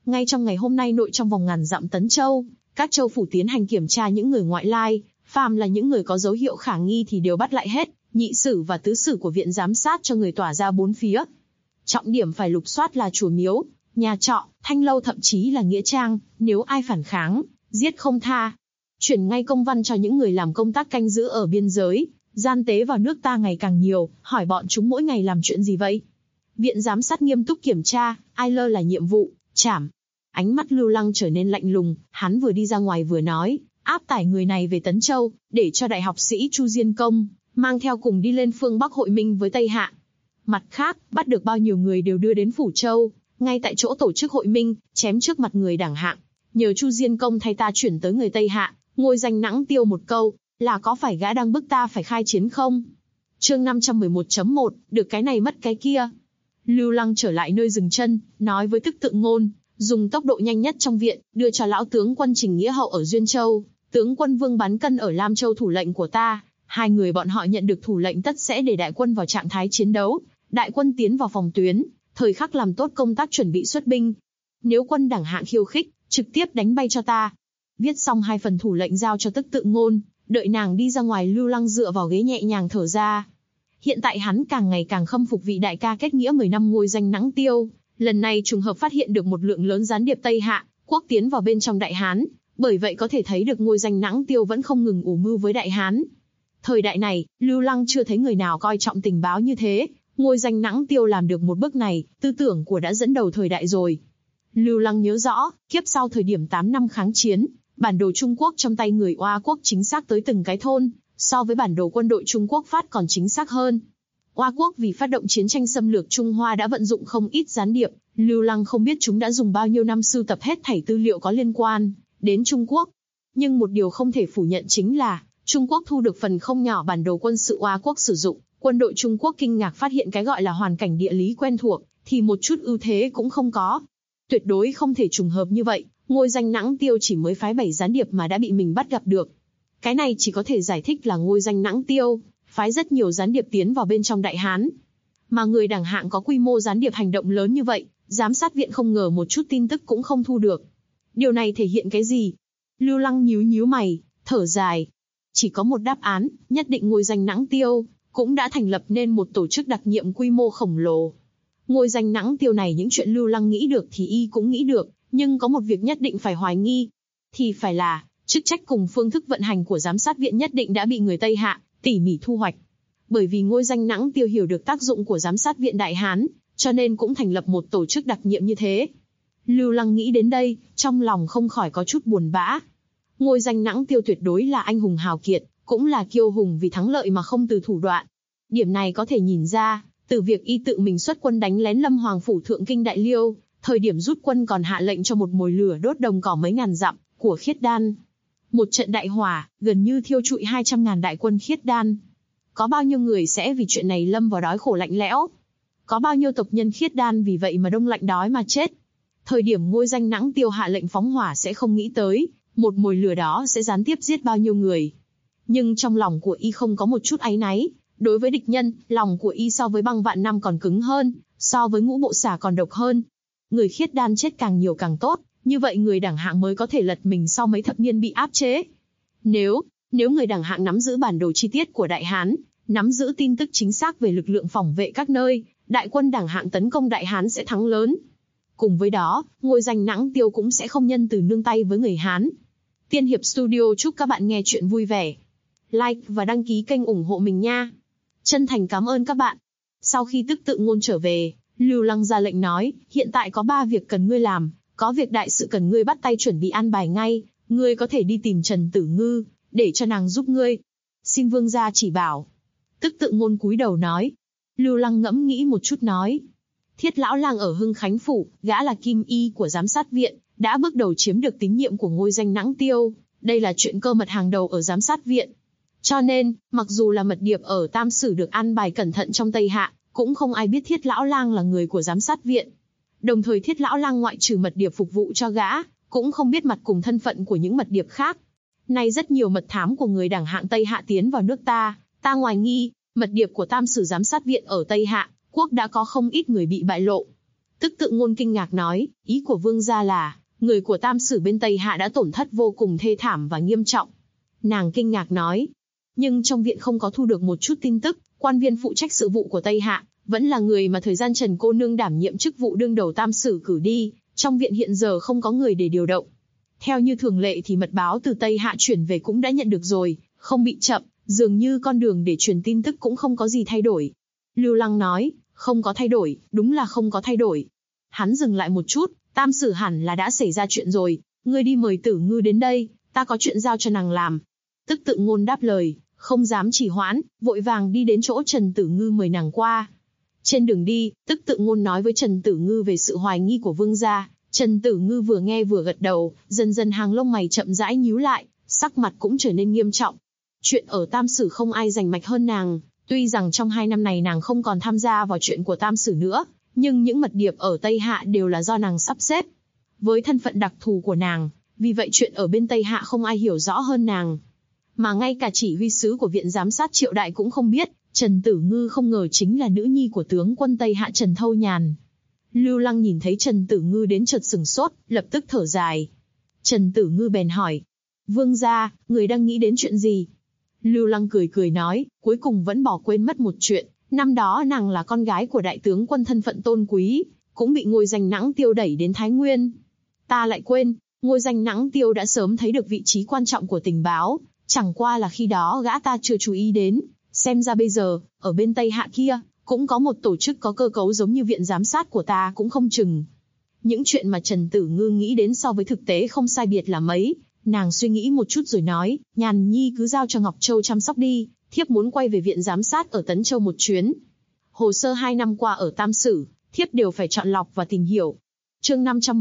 Ngay trong ngày hôm nay nội trong vòng ngàn dặm Tấn Châu, các châu phủ tiến hành kiểm tra những người ngoại lai, phàm là những người có dấu hiệu khả nghi thì đều bắt lại hết, nhị sử và tứ sử của viện giám sát cho người tỏa ra bốn phía. Trọng điểm phải lục soát là chùa miếu, nhà trọ, thanh lâu thậm chí là nghĩa trang, nếu ai phản kháng, giết không tha. Chuyển ngay công văn cho những người làm công tác canh giữ ở biên giới, gian tế vào nước ta ngày càng nhiều, hỏi bọn chúng mỗi ngày làm chuyện gì vậy. Viện giám sát nghiêm túc kiểm tra, ai lơ là nhiệm vụ, trảm. Ánh mắt Lưu Lăng trở nên lạnh lùng, hắn vừa đi ra ngoài vừa nói, áp tải người này về Tấn Châu, để cho đại học sĩ Chu Diên Công mang theo cùng đi lên phương Bắc hội minh với Tây Hạ. Mặt khác, bắt được bao nhiêu người đều đưa đến Phủ Châu, ngay tại chỗ tổ chức hội minh, chém trước mặt người đảng hạng. Nhờ Chu Diên Công thay ta chuyển tới người Tây Hạ, ngôi danh Nãng Tiêu một câu, là có phải gã đang bức ta phải khai chiến không? Chương 511.1, được cái này mất cái kia. Lưu Lăng trở lại nơi dừng chân, nói với Tức Tự Ngôn, dùng tốc độ nhanh nhất trong viện, đưa cho lão tướng quân Trình Nghĩa Hậu ở Duyên Châu, tướng quân Vương Bán Cân ở Lam Châu thủ lệnh của ta. Hai người bọn họ nhận được thủ lệnh tất sẽ để đại quân vào trạng thái chiến đấu, đại quân tiến vào phòng tuyến, thời khắc làm tốt công tác chuẩn bị xuất binh. Nếu quân đảng hạng khiêu khích, trực tiếp đánh bay cho ta. Viết xong hai phần thủ lệnh giao cho Tức Tự Ngôn, đợi nàng đi ra ngoài, Lưu Lăng dựa vào ghế nhẹ nhàng thở ra. Hiện tại hắn càng ngày càng khâm phục vị đại ca kết nghĩa 10 năm ngôi danh Nãng Tiêu, lần này trùng hợp phát hiện được một lượng lớn gián điệp Tây Hạ quốc tiến vào bên trong Đại Hán, bởi vậy có thể thấy được ngôi danh Nãng Tiêu vẫn không ngừng ủ mưu với Đại Hán. Thời đại này, Lưu Lăng chưa thấy người nào coi trọng tình báo như thế, ngôi danh Nãng Tiêu làm được một bước này, tư tưởng của đã dẫn đầu thời đại rồi. Lưu Lăng nhớ rõ, kiếp sau thời điểm 8 năm kháng chiến, bản đồ Trung Quốc trong tay người Oa quốc chính xác tới từng cái thôn, so với bản đồ quân đội Trung Quốc phát còn chính xác hơn. Oa quốc vì phát động chiến tranh xâm lược Trung Hoa đã vận dụng không ít gián điệp, Lưu Lăng không biết chúng đã dùng bao nhiêu năm sưu tập hết thảy tư liệu có liên quan đến Trung Quốc. Nhưng một điều không thể phủ nhận chính là, Trung Quốc thu được phần không nhỏ bản đồ quân sự Oa quốc sử dụng, quân đội Trung Quốc kinh ngạc phát hiện cái gọi là hoàn cảnh địa lý quen thuộc, thì một chút ưu thế cũng không có. Tuyệt đối không thể trùng hợp như vậy, ngôi danh Nãng Tiêu chỉ mới phái 7 gián điệp mà đã bị mình bắt gặp được. Cái này chỉ có thể giải thích là ngôi danh Nãng Tiêu phái rất nhiều gián điệp tiến vào bên trong Đại Hán. Mà người đảng hạng có quy mô gián điệp hành động lớn như vậy, giám sát viện không ngờ một chút tin tức cũng không thu được. Điều này thể hiện cái gì? Lưu Lăng nhíu mày, thở dài. Chỉ có một đáp án, nhất định ngôi danh Nãng Tiêu cũng đã thành lập nên một tổ chức đặc nhiệm quy mô khổng lồ. Ngôi danh Nãng Tiêu này những chuyện Lưu Lăng nghĩ được thì y cũng nghĩ được, nhưng có một việc nhất định phải hoài nghi. Thì phải là, chức trách cùng phương thức vận hành của giám sát viện nhất định đã bị người Tây Hạ tỉ mỉ thu hoạch. Bởi vì ngôi danh Nãng Tiêu hiểu được tác dụng của giám sát viện Đại Hán, cho nên cũng thành lập một tổ chức đặc nhiệm như thế. Lưu Lăng nghĩ đến đây, trong lòng không khỏi có chút buồn bã. Ngôi danh Nãng Tiêu tuyệt đối là anh hùng hào kiệt, cũng là kiêu hùng vì thắng lợi mà không từ thủ đoạn. Điểm này có thể nhìn ra, từ việc y tự mình xuất quân đánh lén Lâm Hoàng phủ Thượng Kinh Đại Liêu, thời điểm rút quân còn hạ lệnh cho một mồi lửa đốt đồng cỏ mấy ngàn dặm của Khiết Đan. Một trận đại hỏa, gần như thiêu trụi 200.000 đại quân Khiết Đan. Có bao nhiêu người sẽ vì chuyện này lâm vào đói khổ lạnh lẽo? Có bao nhiêu tộc nhân Khiết Đan vì vậy mà đông lạnh đói mà chết? Thời điểm ngôi danh Nãng Tiêu hạ lệnh phóng hỏa sẽ không nghĩ tới, một mồi lửa đó sẽ gián tiếp giết bao nhiêu người. Nhưng trong lòng của y không có một chút áy náy. Đối với địch nhân, lòng của y so với băng vạn năm còn cứng hơn, so với ngũ bộ xả còn độc hơn. Người Khiết Đan chết càng nhiều càng tốt, như vậy người đảng hạng mới có thể lật mình sau mấy thập niên bị áp chế. Nếu người đảng hạng nắm giữ bản đồ chi tiết của Đại Hán, nắm giữ tin tức chính xác về lực lượng phòng vệ các nơi, đại quân đảng hạng tấn công Đại Hán sẽ thắng lớn. Cùng với đó, ngôi danh Nãng Tiêu cũng sẽ không nhân từ nương tay với người Hán. Tiên Hiệp Studio chúc các bạn nghe chuyện vui vẻ. Like và đăng ký kênh ủng hộ mình nha. Chân thành cảm ơn các bạn. Sau khi Tức Tự Ngôn trở về, Lưu Lăng ra lệnh nói, hiện tại có 3 việc cần ngươi làm, có việc đại sự cần ngươi bắt tay chuẩn bị an bài ngay, ngươi có thể đi tìm Trần Tử Ngư, để cho nàng giúp ngươi. Xin vương gia chỉ bảo. Tức Tự Ngôn cúi đầu nói. Lưu Lăng ngẫm nghĩ một chút nói. Thiết lão lang ở Hưng Khánh Phủ, gã là kim y của giám sát viện, đã bước đầu chiếm được tín nhiệm của ngôi danh Nãng Tiêu, đây là chuyện cơ mật hàng đầu ở giám sát viện. Cho nên, mặc dù là mật điệp ở Tam Sử được an bài cẩn thận trong Tây Hạ, cũng không ai biết Thiết lão lang là người của giám sát viện. Đồng thời Thiết lão lang ngoại trừ mật điệp phục vụ cho gã, cũng không biết mặt cùng thân phận của những mật điệp khác. Nay rất nhiều mật thám của người đảng hạng Tây Hạ tiến vào nước ta ngoài nghi, mật điệp của Tam Sử giám sát viện ở Tây Hạ quốc đã có không ít người bị bại lộ. Tức Tự Ngôn kinh ngạc nói, ý của vương gia là, người của Tam Sử bên Tây Hạ đã tổn thất vô cùng thê thảm và nghiêm trọng. Nàng kinh ngạc nói, nhưng trong viện không có thu được một chút tin tức, quan viên phụ trách sự vụ của Tây Hạ, vẫn là người mà thời gian Trần cô nương đảm nhiệm chức vụ đương đầu Tam Sử cử đi, trong viện hiện giờ không có người để điều động. Theo như thường lệ thì mật báo từ Tây Hạ chuyển về cũng đã nhận được rồi, không bị chậm, dường như con đường để truyền tin tức cũng không có gì thay đổi. Lưu Lăng nói, không có thay đổi, đúng là không có thay đổi. Hắn dừng lại một chút, Tam Sử hẳn là đã xảy ra chuyện rồi, ngươi đi mời Tử Ngư đến đây, ta có chuyện giao cho nàng làm. Tức Tự Ngôn đáp lời, không dám trì hoãn, vội vàng đi đến chỗ Trần Tử Ngư mời nàng qua. Trên đường đi, Tức Tự Ngôn nói với Trần Tử Ngư về sự hoài nghi của vương gia. Trần Tử Ngư vừa nghe vừa gật đầu, dần dần hàng lông mày chậm rãi nhíu lại, sắc mặt cũng trở nên nghiêm trọng. Chuyện ở Tam Sử không ai rành mạch hơn nàng, tuy rằng trong 2 năm này nàng không còn tham gia vào chuyện của Tam Sử nữa, nhưng những mật điệp ở Tây Hạ đều là do nàng sắp xếp. Với thân phận đặc thù của nàng, vì vậy chuyện ở bên Tây Hạ không ai hiểu rõ hơn nàng. Mà ngay cả chỉ huy sứ của viện giám sát Triệu Đại cũng không biết, Trần Tử Ngư không ngờ chính là nữ nhi của tướng quân Tây Hạ Trần Thâu Nhàn. Lưu Lăng nhìn thấy Trần Tử Ngư đến chợt sửng sốt, lập tức thở dài. Trần Tử Ngư bèn hỏi, vương gia, người đang nghĩ đến chuyện gì? Lưu Lăng cười cười nói, cuối cùng vẫn bỏ quên mất một chuyện, năm đó nàng là con gái của đại tướng quân thân phận tôn quý, cũng bị Ngôi Danh Nãng Tiêu đẩy đến Thái Nguyên. Ta lại quên, Ngôi Danh Nãng Tiêu đã sớm thấy được vị trí quan trọng của tình báo, chẳng qua là khi đó gã ta chưa chú ý đến, xem ra bây giờ, ở bên Tây Hạ kia, cũng có một tổ chức có cơ cấu giống như viện giám sát của ta cũng không chừng. Những chuyện mà Trần Tử Ngư nghĩ đến so với thực tế không sai biệt là mấy, nàng suy nghĩ một chút rồi nói, Nhàn Nhi cứ giao cho Ngọc Châu chăm sóc đi, thiếp muốn quay về viện giám sát ở Tấn Châu một chuyến. Hồ sơ 2 năm qua ở Tam Sử, thiếp đều phải chọn lọc và tìm hiểu. Chương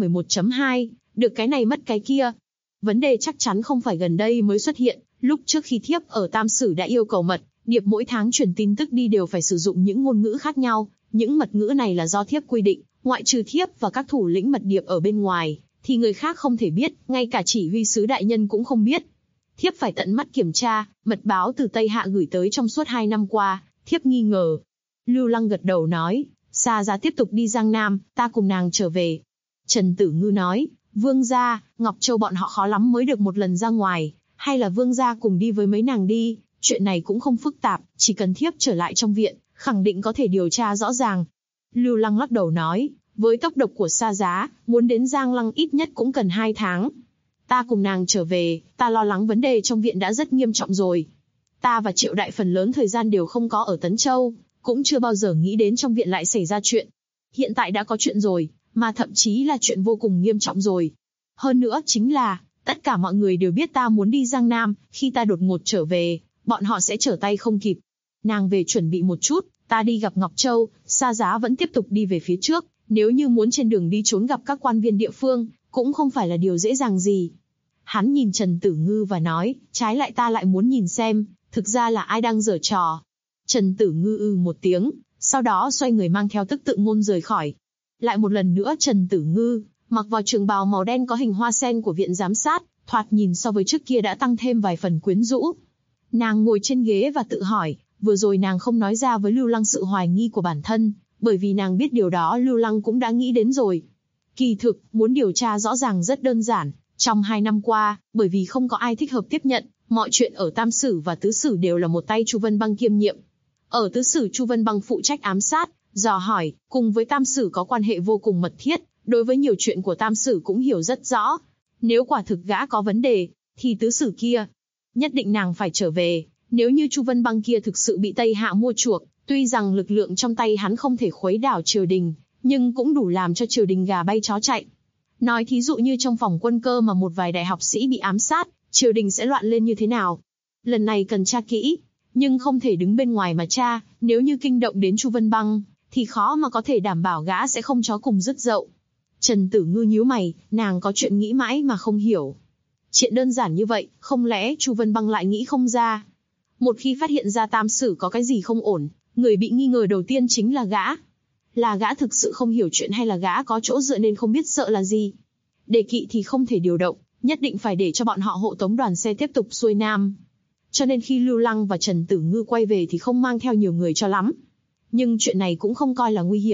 511.2, được cái này mất cái kia. Vấn đề chắc chắn không phải gần đây mới xuất hiện, lúc trước khi thiếp ở Tam Sử đã yêu cầu mật điệp mỗi tháng truyền tin tức đi đều phải sử dụng những ngôn ngữ khác nhau, những mật ngữ này là do thiếp quy định, ngoại trừ thiếp và các thủ lĩnh mật điệp ở bên ngoài, thì người khác không thể biết, ngay cả chỉ huy sứ đại nhân cũng không biết. Thiếp phải tận mắt kiểm tra, mật báo từ Tây Hạ gửi tới trong suốt 2 năm qua, thiếp nghi ngờ. Lưu Lăng gật đầu nói, Sa Giá tiếp tục đi Giang Nam, ta cùng nàng trở về. Trần Tử Ngư nói, vương gia, Ngọc Châu bọn họ khó lắm mới được một lần ra ngoài, hay là vương gia cùng đi với mấy nàng đi, chuyện này cũng không phức tạp, chỉ cần thiếp trở lại trong viện, khẳng định có thể điều tra rõ ràng. Lưu Lăng lắc đầu nói, với tốc độ của Sa Giá, muốn đến Giang Lăng ít nhất cũng cần 2 tháng. Ta cùng nàng trở về, ta lo lắng vấn đề trong viện đã rất nghiêm trọng rồi. Ta và Triệu Đại phần lớn thời gian đều không có ở Tấn Châu, cũng chưa bao giờ nghĩ đến trong viện lại xảy ra chuyện. Hiện tại đã có chuyện rồi, mà thậm chí là chuyện vô cùng nghiêm trọng rồi. Hơn nữa chính là, tất cả mọi người đều biết ta muốn đi Giang Nam, khi ta đột ngột trở về, bọn họ sẽ trở tay không kịp. Nàng về chuẩn bị một chút, ta đi gặp Ngọc Châu, Sa Giá vẫn tiếp tục đi về phía trước, nếu như muốn trên đường đi trốn gặp các quan viên địa phương, cũng không phải là điều dễ dàng gì. Hắn nhìn Trần Tử Ngư và nói, trái lại ta lại muốn nhìn xem, thực ra là ai đang giở trò. Trần Tử Ngư một tiếng, sau đó xoay người mang theo Tức Tự Ngôn rời khỏi. Lại một lần nữa Trần Tử Ngư, mặc vào trường bào màu đen có hình hoa sen của viện giám sát, thoạt nhìn so với trước kia đã tăng thêm vài phần quyến rũ. Nàng ngồi trên ghế và tự hỏi, vừa rồi nàng không nói ra với Lưu Lăng sự hoài nghi của bản thân, bởi vì nàng biết điều đó Lưu Lăng cũng đã nghĩ đến rồi. Kỳ thực, muốn điều tra rõ ràng rất đơn giản. Trong 2 năm qua, bởi vì không có ai thích hợp tiếp nhận, mọi chuyện ở Tam Sử và Tứ Sử đều là một tay Chu Vân Băng kiêm nhiệm. Ở Tứ Sử Chu Vân Băng phụ trách ám sát, dò hỏi, cùng với Tam Sử có quan hệ vô cùng mật thiết, đối với nhiều chuyện của Tam Sử cũng hiểu rất rõ. Nếu quả thực gã có vấn đề, thì Tứ Sử kia, nhất định nàng phải trở về. Nếu như Chu Vân Băng kia thực sự bị Tây Hạ mua chuộc, tuy rằng lực lượng trong tay hắn không thể khuấy đảo triều đình, nhưng cũng đủ làm cho triều đình gà bay chó chạy. Nói thí dụ như trong phòng quân cơ mà một vài đại học sĩ bị ám sát, triều đình sẽ loạn lên như thế nào? Lần này cần tra kỹ, nhưng không thể đứng bên ngoài mà tra, nếu như kinh động đến Chu Vân Băng, thì khó mà có thể đảm bảo gã sẽ không chó cùng rứt dậu. Trần Tử Ngư nhíu mày, nàng có chuyện nghĩ mãi mà không hiểu. Chuyện đơn giản như vậy, không lẽ Chu Vân Băng lại nghĩ không ra? Một khi phát hiện ra Tam Sử có cái gì không ổn, người bị nghi ngờ đầu tiên chính là gã. Là gã thực sự không hiểu chuyện hay là gã có chỗ dựa nên không biết sợ là gì? Đề kỵ thì không thể điều động, nhất định phải để cho bọn họ hộ tống đoàn xe tiếp tục xuôi nam. Cho nên khi Lưu Lăng và Trần Tử Ngư quay về thì không mang theo nhiều người cho lắm. Nhưng chuyện này cũng không coi là nguy hiểm,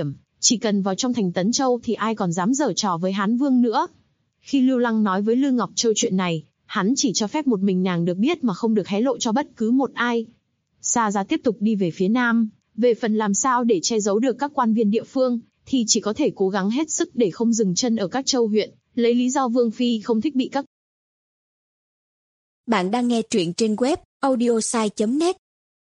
Chỉ cần vào trong thành Tấn Châu thì ai còn dám giở trò với Hán Vương nữa. Khi Lưu Lăng nói với Lư Ngọc Châu chuyện này, hắn chỉ cho phép một mình nàng được biết mà không được hé lộ cho bất cứ một ai. Sa Giá tiếp tục đi về phía nam, về phần làm sao để che giấu được các quan viên địa phương, thì chỉ có thể cố gắng hết sức để không dừng chân ở các châu huyện, lấy lý do Vương Phi không thích bị các Bạn đang nghe truyện trên web audiosai.net.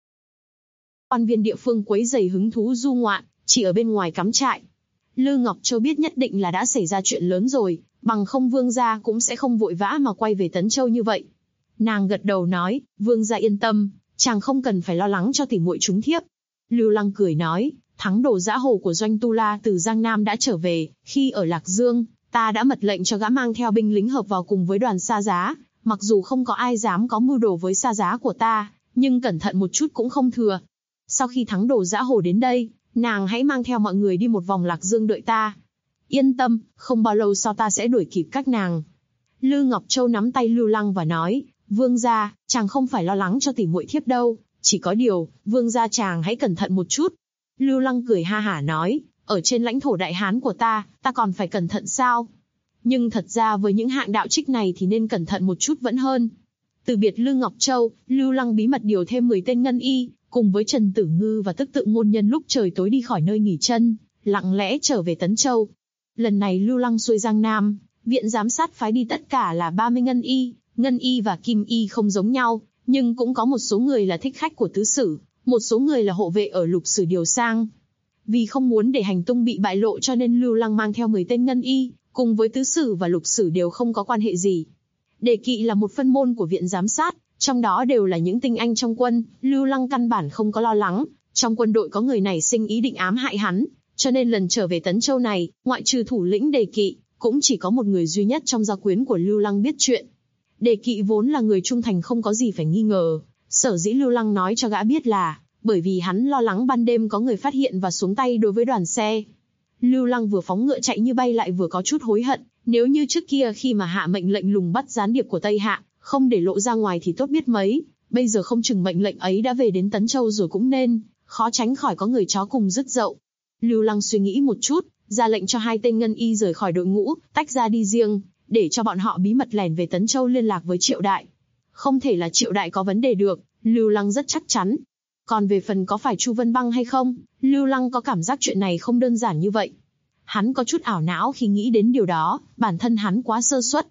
quan viên địa phương quấy rầy hứng thú du ngoạn, chỉ ở bên ngoài cắm trại. Lư Ngọc Châu biết nhất định là đã xảy ra chuyện lớn rồi, bằng không Vương gia cũng sẽ không vội vã mà quay về Tấn Châu như vậy. Nàng gật đầu nói, Vương gia yên tâm, chàng không cần phải lo lắng cho tỉ muội chúng thiếp. Lưu Lăng cười nói, thắng đồ dã hồ của Doanh Tu La từ Giang Nam đã trở về, khi ở Lạc Dương, ta đã mật lệnh cho gã mang theo binh lính hợp vào cùng với đoàn Sa Giá, mặc dù không có ai dám có mưu đồ với Sa Giá của ta, nhưng cẩn thận một chút cũng không thừa. Sau khi thắng đồ dã hồ đến đây, nàng hãy mang theo mọi người đi một vòng Lạc Dương đợi ta. Yên tâm, không bao lâu sau ta sẽ đuổi kịp các nàng. Lư Ngọc Châu nắm tay Lưu Lăng và nói, Vương gia, chàng không phải lo lắng cho tỉ muội thiếp đâu, chỉ có điều, Vương gia chàng hãy cẩn thận một chút. Lưu Lăng cười ha hả nói, ở trên lãnh thổ Đại Hán của ta còn phải cẩn thận sao? Nhưng thật ra với những hạng đạo trích này thì nên cẩn thận một chút vẫn hơn. Từ biệt Lư Ngọc Châu, Lưu Lăng bí mật điều thêm 10 tên ngân y, cùng với Trần Tử Ngư và Tức Tự Ngôn nhân lúc trời tối đi khỏi nơi nghỉ chân, lặng lẽ trở về Tấn Châu. Lần này Lưu Lăng xuôi Giang Nam, viện giám sát phái đi tất cả là 30 ngân y và kim y không giống nhau, nhưng cũng có một số người là thích khách của tứ sử, một số người là hộ vệ ở lục sử điều sang. Vì không muốn để hành tung bị bại lộ cho nên Lưu Lăng mang theo 10 tên ngân y, cùng với tứ sử và lục sử đều không có quan hệ gì. Đề kỵ là một phân môn của viện giám sát, trong đó đều là những tinh anh trong quân, Lưu Lăng căn bản không có lo lắng, trong quân đội có người nảy sinh ý định ám hại hắn, cho nên lần trở về Tấn Châu này, ngoại trừ thủ lĩnh Đề Kỵ, cũng chỉ có một người duy nhất trong gia quyến của Lưu Lăng biết chuyện. Đề Kỵ vốn là người trung thành không có gì phải nghi ngờ, sở dĩ Lưu Lăng nói cho gã biết là, bởi vì hắn lo lắng ban đêm có người phát hiện và xuống tay đối với đoàn xe. Lưu Lăng vừa phóng ngựa chạy như bay lại vừa có chút hối hận, nếu như trước kia khi mà hạ mệnh lệnh lùng bắt gián điệp của Tây Hạ, không để lộ ra ngoài thì tốt biết mấy, bây giờ không chừng mệnh lệnh ấy đã về đến Tấn Châu rồi cũng nên, khó tránh khỏi có người chó cùng rứt dậu. Lưu Lăng suy nghĩ một chút, ra lệnh cho 2 tên ngân y rời khỏi đội ngũ, tách ra đi riêng, để cho bọn họ bí mật lẻn về Tấn Châu liên lạc với Triệu Đại. Không thể là Triệu Đại có vấn đề được, Lưu Lăng rất chắc chắn. Còn về phần có phải Chu Vân Băng hay không, Lưu Lăng có cảm giác chuyện này không đơn giản như vậy. Hắn có chút ảo não khi nghĩ đến điều đó, bản thân hắn quá sơ suất,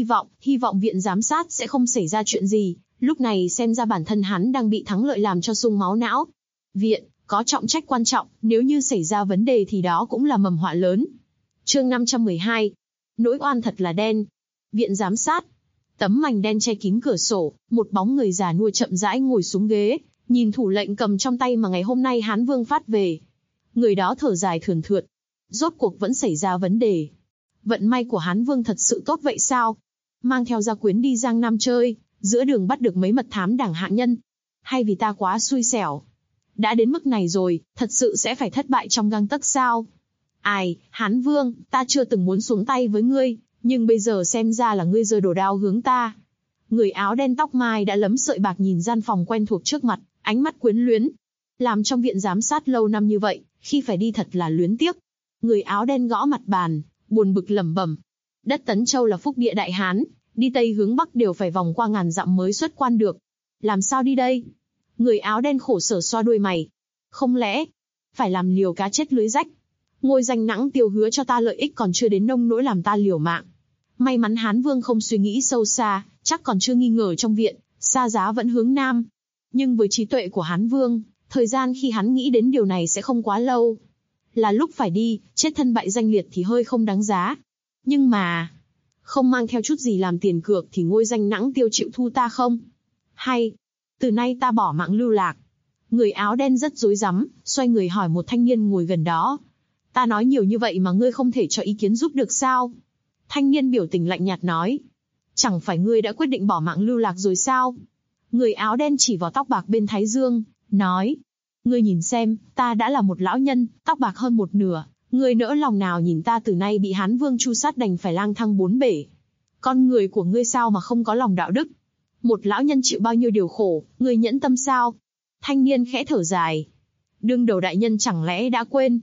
hy vọng viện giám sát sẽ không xảy ra chuyện gì, lúc này xem ra bản thân hắn đang bị thắng lợi làm cho sung máu não. Viện, có trọng trách quan trọng, nếu như xảy ra vấn đề thì đó cũng là mầm họa lớn. Chương 512. Nỗi oan thật là đen. Viện giám sát. Tấm mành đen che kín cửa sổ, một bóng người già nua chậm rãi ngồi xuống ghế, nhìn thủ lệnh cầm trong tay mà ngày hôm nay Hán Vương phát về. Người đó thở dài thườn thượt. Rốt cuộc vẫn xảy ra vấn đề. Vận may của Hán Vương thật sự tốt vậy sao? Mang theo gia quyến đi Giang Nam chơi, giữa đường bắt được mấy mật thám đảng hạng nhân. Hay vì ta quá xui xẻo? Đã đến mức này rồi, thật sự sẽ phải thất bại trong gang tấc sao? Ai, Hán Vương, ta chưa từng muốn xuống tay với ngươi, nhưng bây giờ xem ra là ngươi giơ đồ đao hướng ta. Người áo đen tóc mai đã lấm sợi bạc nhìn gian phòng quen thuộc trước mặt, ánh mắt quyến luyến. Làm trong viện giám sát lâu năm như vậy, khi phải đi thật là luyến tiếc. Người áo đen gõ mặt bàn, buồn bực lẩm bẩm. Đất Tấn Châu là phúc địa Đại Hán, đi Tây hướng Bắc đều phải vòng qua ngàn dặm mới xuất quan được. Làm sao đi đây? Người áo đen khổ sở xoa đuôi mày. Không lẽ, phải làm liều cá chết lưới rách? Ngôi danh Nãng Tiêu hứa cho ta lợi ích còn chưa đến nông nỗi làm ta liều mạng. May mắn Hán Vương không suy nghĩ sâu xa, chắc còn chưa nghi ngờ trong viện, Sa Giá vẫn hướng Nam. Nhưng với trí tuệ của Hán Vương, thời gian khi hắn nghĩ đến điều này sẽ không quá lâu. Là lúc phải đi, chết thân bại danh liệt thì hơi không đáng giá. Nhưng mà, không mang theo chút gì làm tiền cược thì ngôi danh Nãng Tiêu chịu thu ta không? Hay, từ nay ta bỏ mạng lưu lạc. Người áo đen rất rối rắm, xoay người hỏi một thanh niên ngồi gần đó. Ta nói nhiều như vậy mà ngươi không thể cho ý kiến giúp được sao? Thanh niên biểu tình lạnh nhạt nói. Chẳng phải ngươi đã quyết định bỏ mạng lưu lạc rồi sao? Người áo đen chỉ vào tóc bạc bên thái dương, nói. Ngươi nhìn xem, ta đã là một lão nhân, tóc bạc hơn một nửa. Ngươi nỡ lòng nào nhìn ta từ nay bị Hán Vương tru sát đành phải lang thang bốn bể. Con người của ngươi sao mà không có lòng đạo đức? Một lão nhân chịu bao nhiêu điều khổ, ngươi nhẫn tâm sao? Thanh niên khẽ thở dài. Đương đầu đại nhân chẳng lẽ đã quên?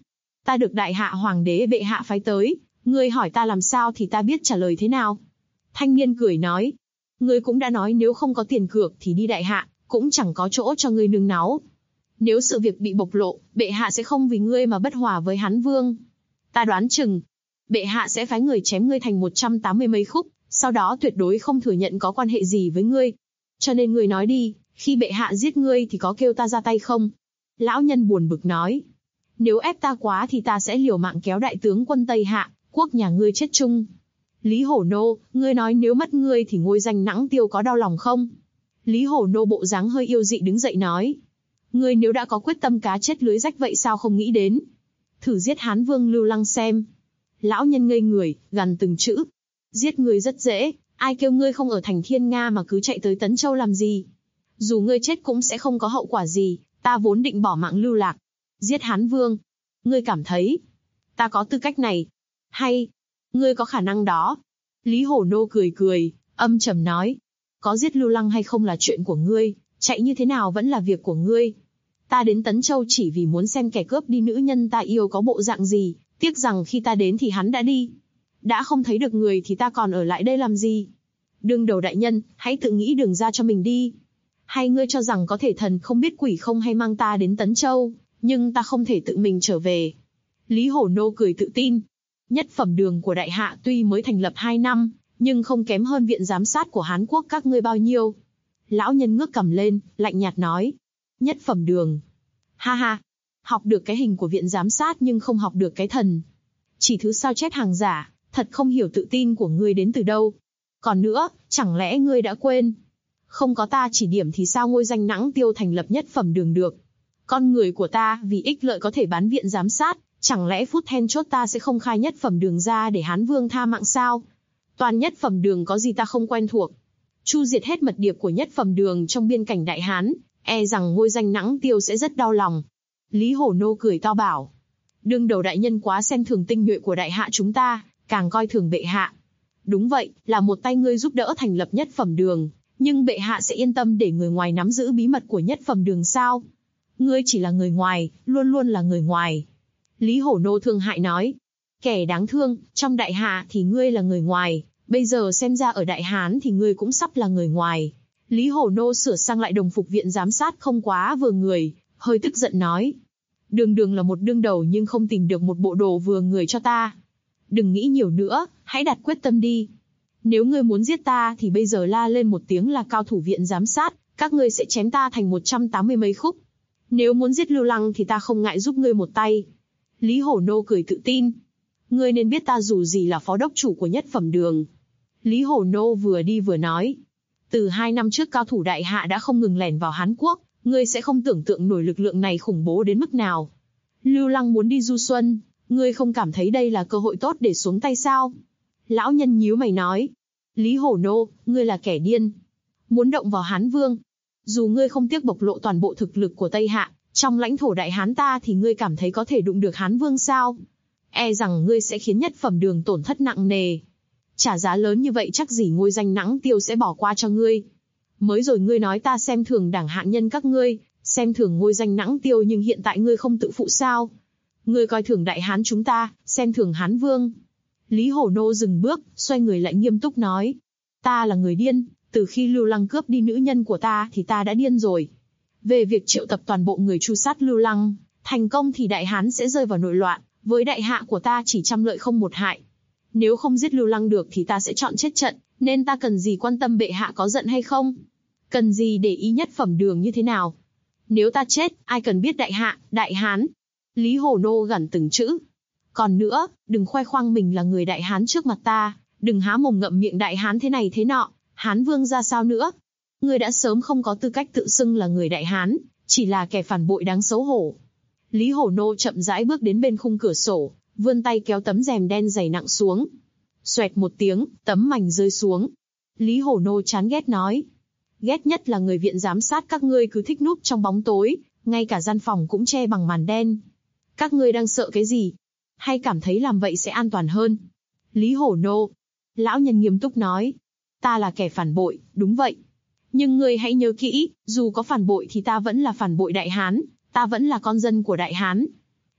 Ta được đại hạ hoàng đế bệ hạ phái tới, ngươi hỏi ta làm sao thì ta biết trả lời thế nào. Thanh niên cười nói, ngươi cũng đã nói nếu không có tiền cược thì đi đại hạ, cũng chẳng có chỗ cho ngươi nương náu. Nếu sự việc bị bộc lộ, bệ hạ sẽ không vì ngươi mà bất hòa với Hán Vương. Ta đoán chừng, bệ hạ sẽ phái người chém ngươi thành 180 mấy khúc, sau đó tuyệt đối không thừa nhận có quan hệ gì với ngươi. Cho nên ngươi nói đi, khi bệ hạ giết ngươi thì có kêu ta ra tay không? Lão nhân buồn bực nói, nếu ép ta quá thì ta sẽ liều mạng kéo đại tướng quân Tây Hạ, quốc nhà ngươi chết chung. Lý Hổ Nô, ngươi nói nếu mất ngươi thì ngôi danh Nãng Tiêu có đau lòng không? Lý Hổ Nô bộ dáng hơi yêu dị đứng dậy nói, ngươi nếu đã có quyết tâm cá chết lưới rách vậy sao không nghĩ đến? Thử giết Hán Vương Lưu Lăng xem. Lão nhân ngây người, gằn từng chữ. Giết ngươi rất dễ, ai kêu ngươi không ở thành Thiên Nga mà cứ chạy tới Tấn Châu làm gì? Dù ngươi chết cũng sẽ không có hậu quả gì, ta vốn định bỏ mạng lưu lạc. Giết Hán Vương, ngươi cảm thấy ta có tư cách này? Hay, ngươi có khả năng đó? Lý Hổ Nô cười cười, âm trầm nói, có giết Lưu Lăng hay không là chuyện của ngươi, chạy như thế nào vẫn là việc của ngươi. Ta đến Tấn Châu chỉ vì muốn xem kẻ cướp đi nữ nhân ta yêu có bộ dạng gì, tiếc rằng khi ta đến thì hắn đã đi. Đã không thấy được người thì ta còn ở lại đây làm gì? Đương đầu đại nhân, hãy tự nghĩ đường ra cho mình đi. Hay ngươi cho rằng có thể thần không biết quỷ không hay mang ta đến Tấn Châu, nhưng ta không thể tự mình trở về. Lý Hổ Nô cười tự tin. Nhất phẩm đường của đại hạ tuy mới thành lập 2 năm, nhưng không kém hơn viện giám sát của Hán Quốc các ngươi bao nhiêu. Lão nhân ngước cằm lên, lạnh nhạt nói. Nhất phẩm đường. Ha ha. Học được cái hình của viện giám sát nhưng không học được cái thần. Chỉ thứ sao chép hàng giả, thật không hiểu tự tin của ngươi đến từ đâu. Còn nữa, chẳng lẽ ngươi đã quên? Không có ta chỉ điểm thì sao ngôi danh Nãng Tiêu thành lập nhất phẩm đường được? Con người của ta vì ích lợi có thể bán viện giám sát, chẳng lẽ phút then chốt ta sẽ không khai nhất phẩm đường ra để Hán Vương tha mạng sao? Toàn nhất phẩm đường có gì ta không quen thuộc? Chu diệt hết mật điệp của nhất phẩm đường trong biên cảnh Đại Hán, e rằng ngôi danh Nãng Tiêu sẽ rất đau lòng. Lý Hổ Nô cười to bảo, đương đầu đại nhân quá xem thường tinh nhuệ của đại hạ chúng ta, càng coi thường bệ hạ. Đúng vậy, là một tay ngươi giúp đỡ thành lập nhất phẩm đường, nhưng bệ hạ sẽ yên tâm để người ngoài nắm giữ bí mật của nhất phẩm đường sao? Ngươi chỉ là người ngoài, luôn luôn là người ngoài. Lý Hổ Nô thương hại nói, kẻ đáng thương, trong đại hạ thì ngươi là người ngoài, bây giờ xem ra ở Đại Hán thì ngươi cũng sắp là người ngoài. Lý Hổ Nô sửa sang lại đồng phục viện giám sát không quá vừa người, hơi tức giận nói, đường đường là một đương đầu nhưng không tìm được một bộ đồ vừa người cho ta. Đừng nghĩ nhiều nữa, hãy đặt quyết tâm đi. Nếu ngươi muốn giết ta thì bây giờ la lên một tiếng là cao thủ viện giám sát, các ngươi sẽ chém ta thành 180 mấy khúc. Nếu muốn giết Lưu Lăng thì ta không ngại giúp ngươi một tay. Lý Hổ Nô cười tự tin. Ngươi nên biết ta dù gì là phó đốc chủ của nhất phẩm đường. Lý Hổ Nô vừa đi vừa nói. Từ 2 năm trước cao thủ đại hạ đã không ngừng lẻn vào Hán Quốc, ngươi sẽ không tưởng tượng nổi lực lượng này khủng bố đến mức nào. Lưu Lăng muốn đi du xuân, ngươi không cảm thấy đây là cơ hội tốt để xuống tay sao? Lão nhân nhíu mày nói. Lý Hổ Nô, ngươi là kẻ điên. Muốn động vào Hán Vương. Dù ngươi không tiếc bộc lộ toàn bộ thực lực của Tây Hạ, trong lãnh thổ Đại Hán ta thì ngươi cảm thấy có thể đụng được Hán Vương sao? E rằng ngươi sẽ khiến nhất phẩm đường tổn thất nặng nề. Trả giá lớn như vậy chắc gì ngôi danh Nãng Tiêu sẽ bỏ qua cho ngươi. Mới rồi ngươi nói ta xem thường đảng hạn nhân các ngươi, xem thường ngôi danh Nãng Tiêu nhưng hiện tại ngươi không tự phụ sao? Ngươi coi thường Đại Hán chúng ta, xem thường Hán Vương. Lý Hổ Nô dừng bước, xoay người lại nghiêm túc nói. Ta là người điên, từ khi Lưu Lăng cướp đi nữ nhân của ta thì ta đã điên rồi. Về việc triệu tập toàn bộ người tru sát Lưu Lăng, thành công thì Đại Hán sẽ rơi vào nội loạn, với đại hạ của ta chỉ trăm lợi không một hại. Nếu không giết Lưu Lăng được thì ta sẽ chọn chết trận, nên ta cần gì quan tâm bệ hạ có giận hay không? Cần gì để ý nhất phẩm đường như thế nào? Nếu ta chết, ai cần biết đại hạ, Đại Hán? Lý Hổ Nô gằn từng chữ. Còn nữa, đừng khoe khoang mình là người Đại Hán trước mặt ta, đừng há mồm ngậm miệng Đại Hán thế này thế nọ, Hán Vương ra sao nữa? Ngươi đã sớm không có tư cách tự xưng là người Đại Hán, chỉ là kẻ phản bội đáng xấu hổ. Lý Hổ Nô chậm rãi bước đến bên khung cửa sổ, vươn tay kéo tấm rèm đen dày nặng xuống. Xoẹt một tiếng, tấm mảnh rơi xuống. Lý Hổ Nô chán ghét nói. Ghét nhất là người viện giám sát các ngươi cứ thích núp trong bóng tối, ngay cả gian phòng cũng che bằng màn đen. Các ngươi đang sợ cái gì? Hay cảm thấy làm vậy sẽ an toàn hơn? Lý Hổ Nô. Lão nhân nghiêm túc nói. Ta là kẻ phản bội, đúng vậy. Nhưng ngươi hãy nhớ kỹ, dù có phản bội thì ta vẫn là phản bội Đại Hán, ta vẫn là con dân của Đại Hán.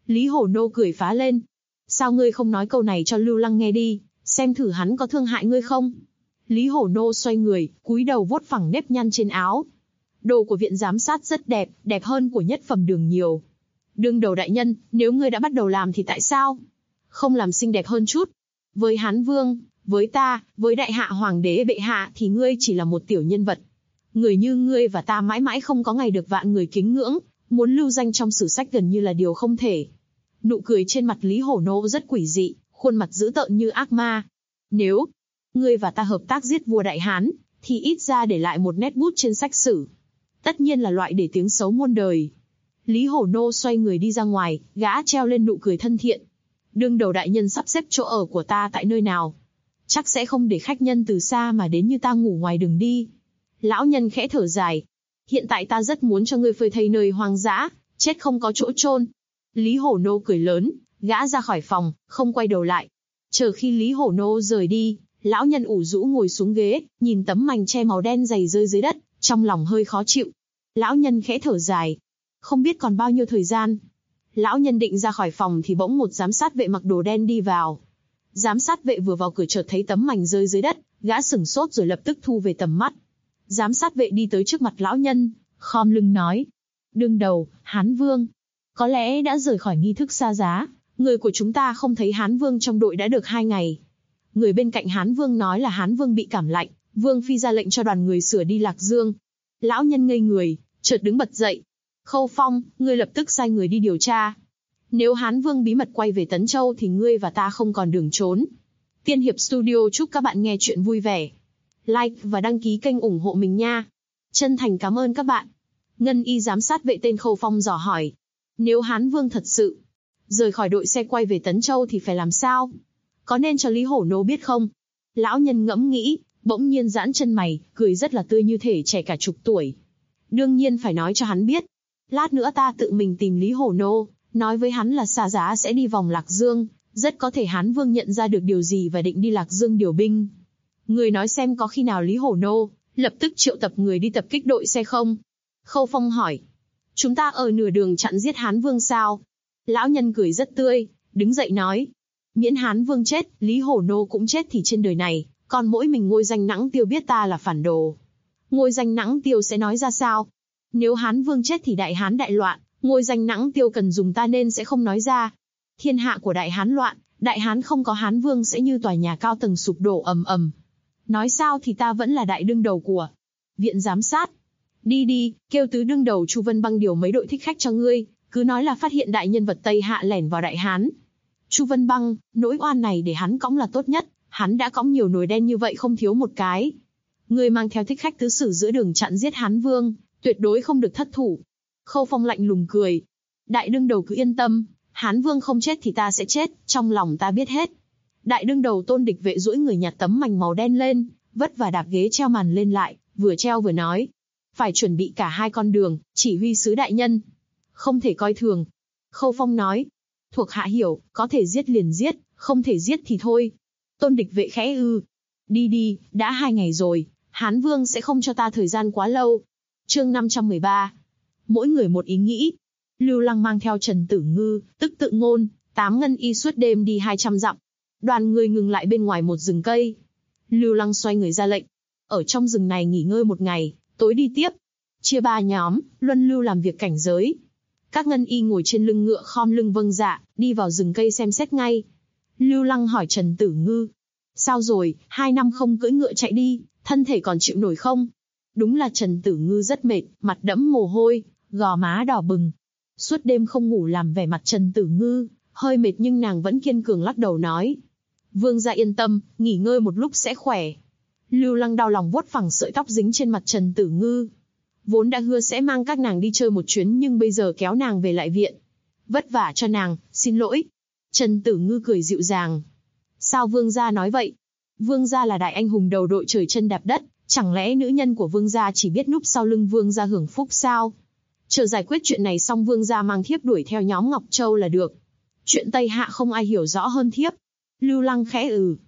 Lý Hổ Nô cười phá lên. Sao ngươi không nói câu này cho Lưu Lăng nghe đi, xem thử hắn có thương hại ngươi không? Lý Hổ Nô xoay người, cúi đầu vuốt phẳng nếp nhăn trên áo. Đồ của viện giám sát rất đẹp, đẹp hơn của Nhất Phẩm Đường nhiều. Đương đầu đại nhân, nếu ngươi đã bắt đầu làm thì tại sao không làm xinh đẹp hơn chút? Với Hán Vương, với ta, với đại hạ hoàng đế bệ hạ thì ngươi chỉ là một tiểu nhân vật. Người như ngươi và ta mãi mãi không có ngày được vạn người kính ngưỡng, muốn lưu danh trong sử sách gần như là điều không thể. Nụ cười trên mặt Lý Hổ Nô rất quỷ dị, khuôn mặt dữ tợn như ác ma. Nếu ngươi và ta hợp tác giết vua Đại Hán, thì ít ra để lại một nét bút trên sách sử. Tất nhiên là loại để tiếng xấu muôn đời. Lý Hổ Nô xoay người đi ra ngoài, gã treo lên nụ cười thân thiện. Đương đầu đại nhân sắp xếp chỗ ở của ta tại nơi nào? Chắc sẽ không để khách nhân từ xa mà đến như ta ngủ ngoài đường đi. Lão nhân khẽ thở dài. Hiện tại ta rất muốn cho ngươi phơi thây nơi hoang dã, chết không có chỗ chôn. Lý Hổ Nô cười lớn, gã ra khỏi phòng, không quay đầu lại. Chờ khi Lý Hổ Nô rời đi, lão nhân ủ rũ ngồi xuống ghế, nhìn tấm mành che màu đen dày rơi dưới đất, trong lòng hơi khó chịu. Lão nhân khẽ thở dài. Không biết còn bao nhiêu thời gian. Lão nhân định ra khỏi phòng thì bỗng một giám sát vệ mặc đồ đen đi vào. Giám sát vệ vừa vào cửa chợt thấy tấm mành rơi dưới đất, gã sửng sốt rồi lập tức thu về tầm mắt. Giám sát vệ đi tới trước mặt lão nhân, khom lưng nói. Đương đầu, Hán Vương. Có lẽ đã rời khỏi nghi thức xa giá, người của chúng ta không thấy Hán Vương trong đội đã được 2 ngày. Người bên cạnh Hán Vương nói là Hán Vương bị cảm lạnh, Vương Phi ra lệnh cho đoàn người sửa đi Lạc Dương. Lão nhân ngây người, chợt đứng bật dậy. Khâu Phong, ngươi lập tức sai người đi điều tra. Nếu Hán Vương bí mật quay về Tấn Châu thì ngươi và ta không còn đường trốn. Tiên Hiệp Studio chúc các bạn nghe chuyện vui vẻ. Like và đăng ký kênh ủng hộ mình nha. Chân thành cảm ơn các bạn. Ngân y giám sát vệ tên Khâu Phong dò hỏi. Nếu Hán Vương thật sự rời khỏi đội xe quay về Tấn Châu thì phải làm sao? Có nên cho Lý Hổ Nô biết không? Lão nhân ngẫm nghĩ, bỗng nhiên giãn chân mày, cười rất là tươi như thể trẻ cả chục tuổi. Đương nhiên phải nói cho hắn biết. Lát nữa ta tự mình tìm Lý Hổ Nô, nói với hắn là xa giá sẽ đi vòng Lạc Dương, rất có thể Hán Vương nhận ra được điều gì và định đi Lạc Dương điều binh. Người nói xem có khi nào Lý Hổ Nô lập tức triệu tập người đi tập kích đội xe không? Khâu Phong hỏi. Chúng ta ở nửa đường chặn giết Hán Vương sao? Lão nhân cười rất tươi, đứng dậy nói. Miễn Hán Vương chết, Lý Hổ Nô cũng chết thì trên đời này, còn mỗi mình Ngôi Danh Nãng Tiêu biết ta là phản đồ. Ngôi Danh Nãng Tiêu sẽ nói ra sao? Nếu Hán Vương chết thì Đại Hán đại loạn, Ngôi Danh Nãng Tiêu cần dùng ta nên sẽ không nói ra. Thiên hạ của Đại Hán loạn, Đại Hán không có Hán Vương sẽ như tòa nhà cao tầng sụp đổ ầm ầm. Nói sao thì ta vẫn là đại đương đầu của viện giám sát. Đi đi, kêu tứ đương đầu Chu Vân Băng điều mấy đội thích khách cho ngươi, cứ nói là phát hiện đại nhân vật Tây Hạ lẻn vào Đại Hán. Chu Vân Băng, nỗi oan này để hắn cõng là tốt nhất, hắn đã cõng nhiều nồi đen như vậy không thiếu một cái. Ngươi mang theo thích khách tứ sử giữa đường chặn giết Hán Vương, tuyệt đối không được thất thủ. Khâu Phong lạnh lùng cười. Đại đương đầu cứ yên tâm, Hán Vương không chết thì ta sẽ chết, trong lòng ta biết hết. Đại đương đầu Tôn Địch Vệ duỗi người nhặt tấm mành màu đen lên, vất vả đạp ghế treo màn lên lại, vừa treo vừa nói. Phải chuẩn bị cả hai con đường, chỉ huy sứ đại nhân. Không thể coi thường. Khâu Phong nói. Thuộc hạ hiểu, có thể giết liền giết, không thể giết thì thôi. Tôn Địch Vệ khẽ ư. Đi đi, đã 2 ngày rồi, Hán Vương sẽ không cho ta thời gian quá lâu. Chương 513. Mỗi người một ý nghĩ. Lưu Lăng mang theo Trần Tử Ngư, tức Tự Ngôn, 8 ngân y suốt đêm đi 200 dặm. Đoàn người ngừng lại bên ngoài một rừng cây. Lưu Lăng xoay người ra lệnh. Ở trong rừng này nghỉ ngơi 1 ngày, tối đi tiếp. Chia 3 nhóm, luân lưu làm việc cảnh giới. Các ngân y ngồi trên lưng ngựa khom lưng vâng dạ, đi vào rừng cây xem xét ngay. Lưu Lăng hỏi Trần Tử Ngư. Sao rồi, 2 năm không cưỡi ngựa chạy đi, thân thể còn chịu nổi không? Đúng là Trần Tử Ngư rất mệt, mặt đẫm mồ hôi, gò má đỏ bừng. Suốt đêm không ngủ làm vẻ mặt Trần Tử Ngư, hơi mệt nhưng nàng vẫn kiên cường lắc đầu nói. Vương gia yên tâm, nghỉ ngơi một lúc sẽ khỏe. Lưu Lăng đau lòng vuốt phẳng sợi tóc dính trên mặt Trần Tử Ngư. Vốn đã hứa sẽ mang các nàng đi chơi một chuyến nhưng bây giờ kéo nàng về lại viện. Vất vả cho nàng, xin lỗi. Trần Tử Ngư cười dịu dàng. Sao vương gia nói vậy? Vương gia là đại anh hùng đầu đội trời chân đạp đất, chẳng lẽ nữ nhân của vương gia chỉ biết núp sau lưng vương gia hưởng phúc sao? Chờ giải quyết chuyện này xong vương gia mang thiếp đuổi theo nhóm Ngọc Châu là được. Chuyện Tây Hạ không ai hiểu rõ hơn thiếp. Lưu Lăng khẽ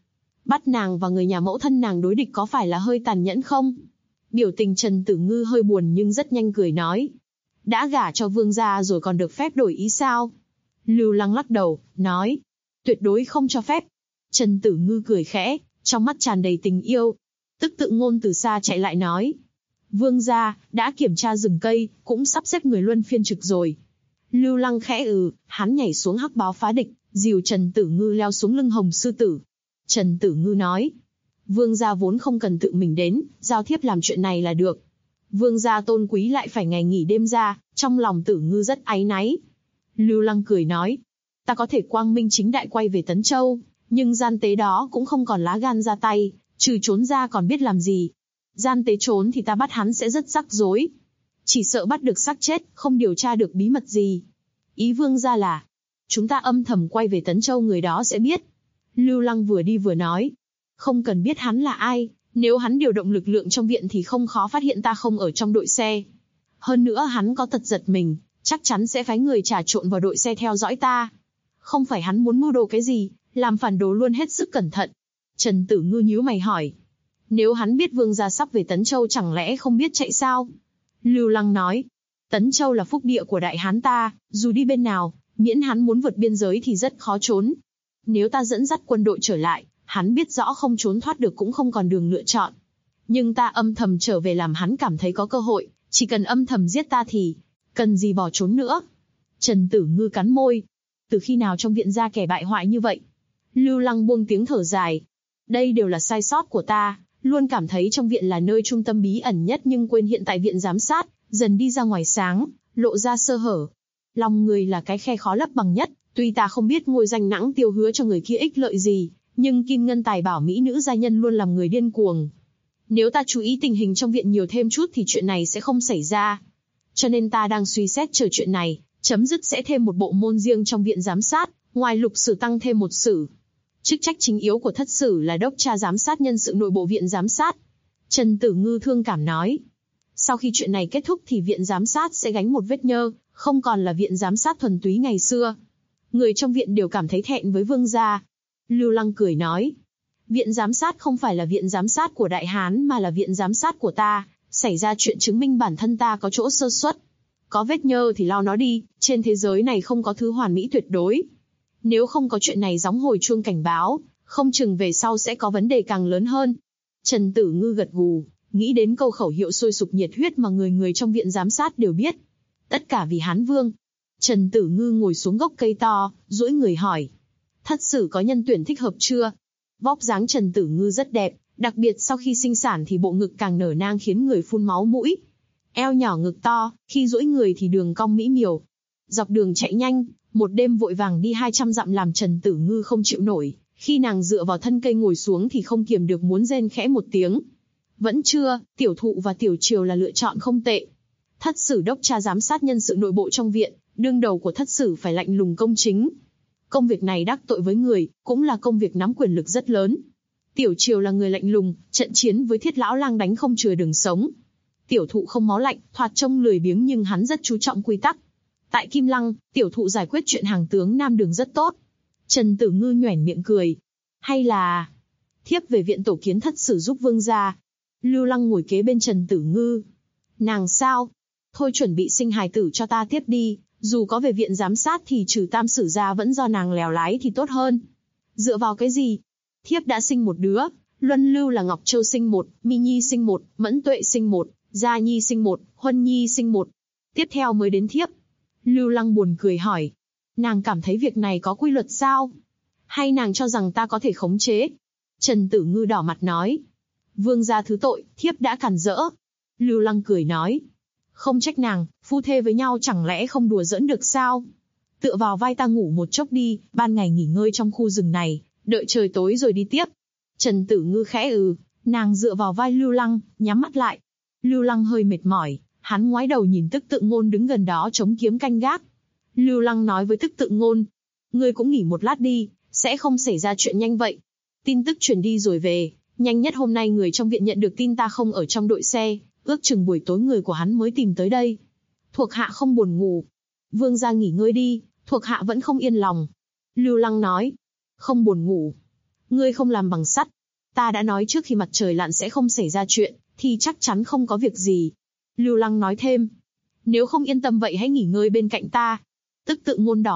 Bắt nàng và người nhà mẫu thân nàng đối địch có phải là hơi tàn nhẫn không? Biểu tình Trần Tử Ngư hơi buồn nhưng rất nhanh cười nói. Đã gả cho vương gia rồi còn được phép đổi ý sao? Lưu Lăng lắc đầu, nói, tuyệt đối không cho phép. Trần Tử Ngư cười khẽ, trong mắt tràn đầy tình yêu. Tức Tự Ngôn từ xa chạy lại nói, vương gia, đã kiểm tra rừng cây, cũng sắp xếp người luân phiên trực rồi. Lưu Lăng khẽ hắn nhảy xuống hắc báo phá địch, dìu Trần Tử Ngư leo xuống lưng hồng sư tử. Trần Tử Ngư nói, vương gia vốn không cần tự mình đến, giao thiếp làm chuyện này là được. Vương gia tôn quý lại phải ngày nghỉ đêm ra, trong lòng Tử Ngư rất áy náy. Lưu Lăng cười nói, ta có thể quang minh chính đại quay về Tấn Châu, nhưng gian tế đó cũng không còn lá gan ra tay, trừ trốn ra còn biết làm gì. Gian tế trốn thì ta bắt hắn sẽ rất rắc rối. Chỉ sợ bắt được xác chết, không điều tra được bí mật gì. Ý vương gia là, chúng ta âm thầm quay về Tấn Châu người đó sẽ biết. Lưu Lăng vừa đi vừa nói, không cần biết hắn là ai, nếu hắn điều động lực lượng trong viện thì không khó phát hiện ta không ở trong đội xe. Hơn nữa hắn có tật giật mình, chắc chắn sẽ phái người trà trộn vào đội xe theo dõi ta. Không phải hắn muốn mưu đồ cái gì, làm phản đồ luôn hết sức cẩn thận. Trần Tử Ngư nhíu mày hỏi, nếu hắn biết vương gia sắp về Tấn Châu chẳng lẽ không biết chạy sao? Lưu Lăng nói, Tấn Châu là phúc địa của Đại Hán ta, dù đi bên nào, miễn hắn muốn vượt biên giới thì rất khó trốn. Nếu ta dẫn dắt quân đội trở lại, hắn biết rõ không trốn thoát được cũng không còn đường lựa chọn. Nhưng ta âm thầm trở về làm hắn cảm thấy có cơ hội, chỉ cần âm thầm giết ta thì, cần gì bỏ trốn nữa. Trần Tử Ngư cắn môi, từ khi nào trong viện ra kẻ bại hoại như vậy? Lưu Lăng buông tiếng thở dài, đây đều là sai sót của ta, luôn cảm thấy trong viện là nơi trung tâm bí ẩn nhất nhưng quên hiện tại viện giám sát, dần đi ra ngoài sáng, lộ ra sơ hở. Lòng người là cái khe khó lấp bằng nhất, tuy ta không biết ngôi danh nẵng tiêu hứa cho người kia ích lợi gì, nhưng kim ngân tài bảo mỹ nữ gia nhân luôn làm người điên cuồng. Nếu ta chú ý tình hình trong viện nhiều thêm chút thì chuyện này sẽ không xảy ra. Cho nên ta đang suy xét chờ chuyện này, chấm dứt sẽ thêm một bộ môn riêng trong viện giám sát, ngoài lục sử tăng thêm một sử. Chức trách chính yếu của thất sử là đốc tra giám sát nhân sự nội bộ viện giám sát. Trần Tử Ngư thương cảm nói, sau khi chuyện này kết thúc thì viện giám sát sẽ gánh một vết nhơ, không còn là viện giám sát thuần túy ngày xưa. Người trong viện đều cảm thấy thẹn với vương gia. Lưu Lăng cười nói, viện giám sát không phải là viện giám sát của Đại Hán mà là viện giám sát của ta, xảy ra chuyện chứng minh bản thân ta có chỗ sơ suất. Có vết nhơ thì lau nó đi, trên thế giới này không có thứ hoàn mỹ tuyệt đối. Nếu không có chuyện này gióng hồi chuông cảnh báo, không chừng về sau sẽ có vấn đề càng lớn hơn. Trần Tử Ngư gật gù, nghĩ đến câu khẩu hiệu sôi sục nhiệt huyết mà người người trong viện giám sát đều biết. Tất cả vì Hán Vương. Trần Tử Ngư ngồi xuống gốc cây to, duỗi người hỏi, thất sử có nhân tuyển thích hợp chưa? Vóc dáng Trần Tử Ngư rất đẹp, đặc biệt sau khi sinh sản thì bộ ngực càng nở nang khiến người phun máu mũi. Eo nhỏ ngực to, khi duỗi người thì đường cong mỹ miều. Dọc đường chạy nhanh, một đêm vội vàng đi 200 dặm làm Trần Tử Ngư không chịu nổi, khi nàng dựa vào thân cây ngồi xuống thì không kiềm được muốn rên khẽ một tiếng. Vẫn chưa, Tiểu Thụ và Tiểu Triều là lựa chọn không tệ. Thất sử đốc tra giám sát nhân sự nội bộ trong viện, đương đầu của thất sử phải lạnh lùng công chính. Công việc này đắc tội với người, cũng là công việc nắm quyền lực rất lớn. Tiểu Triều là người lạnh lùng, trận chiến với Thiết Lão Lang đánh không chừa đường sống. Tiểu Thụ không máu lạnh, thoạt trông lười biếng nhưng hắn rất chú trọng quy tắc. Tại Kim Lăng, Tiểu Thụ giải quyết chuyện hàng tướng Nam Đường rất tốt. Trần Tử Ngư nhoẻn miệng cười. Hay là thiếp về viện tổ kiến thất sử giúp vương gia. Lưu Lăng ngồi kế bên Trần Tử Ngư. Nàng sao? Thôi chuẩn bị sinh hài tử cho ta tiếp đi, dù có về viện giám sát thì trừ tam sử ra vẫn do nàng lèo lái thì tốt hơn. Dựa vào cái gì? Thiếp đã sinh một đứa, Luân Lưu là Ngọc Châu sinh một, Mi Nhi sinh một, Mẫn Tuệ sinh một, Gia Nhi sinh một, Huân Nhi sinh một. Tiếp theo mới đến thiếp. Lưu Lăng buồn cười hỏi. Nàng cảm thấy việc này có quy luật sao? Hay nàng cho rằng ta có thể khống chế? Trần Tử Ngư đỏ mặt nói. Vương gia thứ tội, thiếp đã cản rỡ. Lưu Lăng cười nói. Không trách nàng, phu thê với nhau chẳng lẽ không đùa giỡn được sao? Tựa vào vai ta ngủ một chốc đi, ban ngày nghỉ ngơi trong khu rừng này, đợi trời tối rồi đi tiếp. Trần Tử Ngư khẽ nàng dựa vào vai Lưu Lăng, nhắm mắt lại. Lưu Lăng hơi mệt mỏi, hắn ngoái đầu nhìn Tức Tự Ngôn đứng gần đó chống kiếm canh gác. Lưu Lăng nói với Tức Tự Ngôn, ngươi cũng nghỉ một lát đi, sẽ không xảy ra chuyện nhanh vậy. Tin tức truyền đi rồi về, nhanh nhất hôm nay người trong viện nhận được tin ta không ở trong đội xe, ước chừng buổi tối người của hắn mới tìm tới đây. Thuộc hạ không buồn ngủ. Vương gia nghỉ ngơi đi, thuộc hạ vẫn không yên lòng. Lưu Lăng nói, không buồn ngủ. Ngươi không làm bằng sắt. Ta đã nói trước khi mặt trời lặn sẽ không xảy ra chuyện, thì chắc chắn không có việc gì. Lưu Lăng nói thêm, nếu không yên tâm vậy hãy nghỉ ngơi bên cạnh ta. Tức Tự Ngôn đỏ mặt,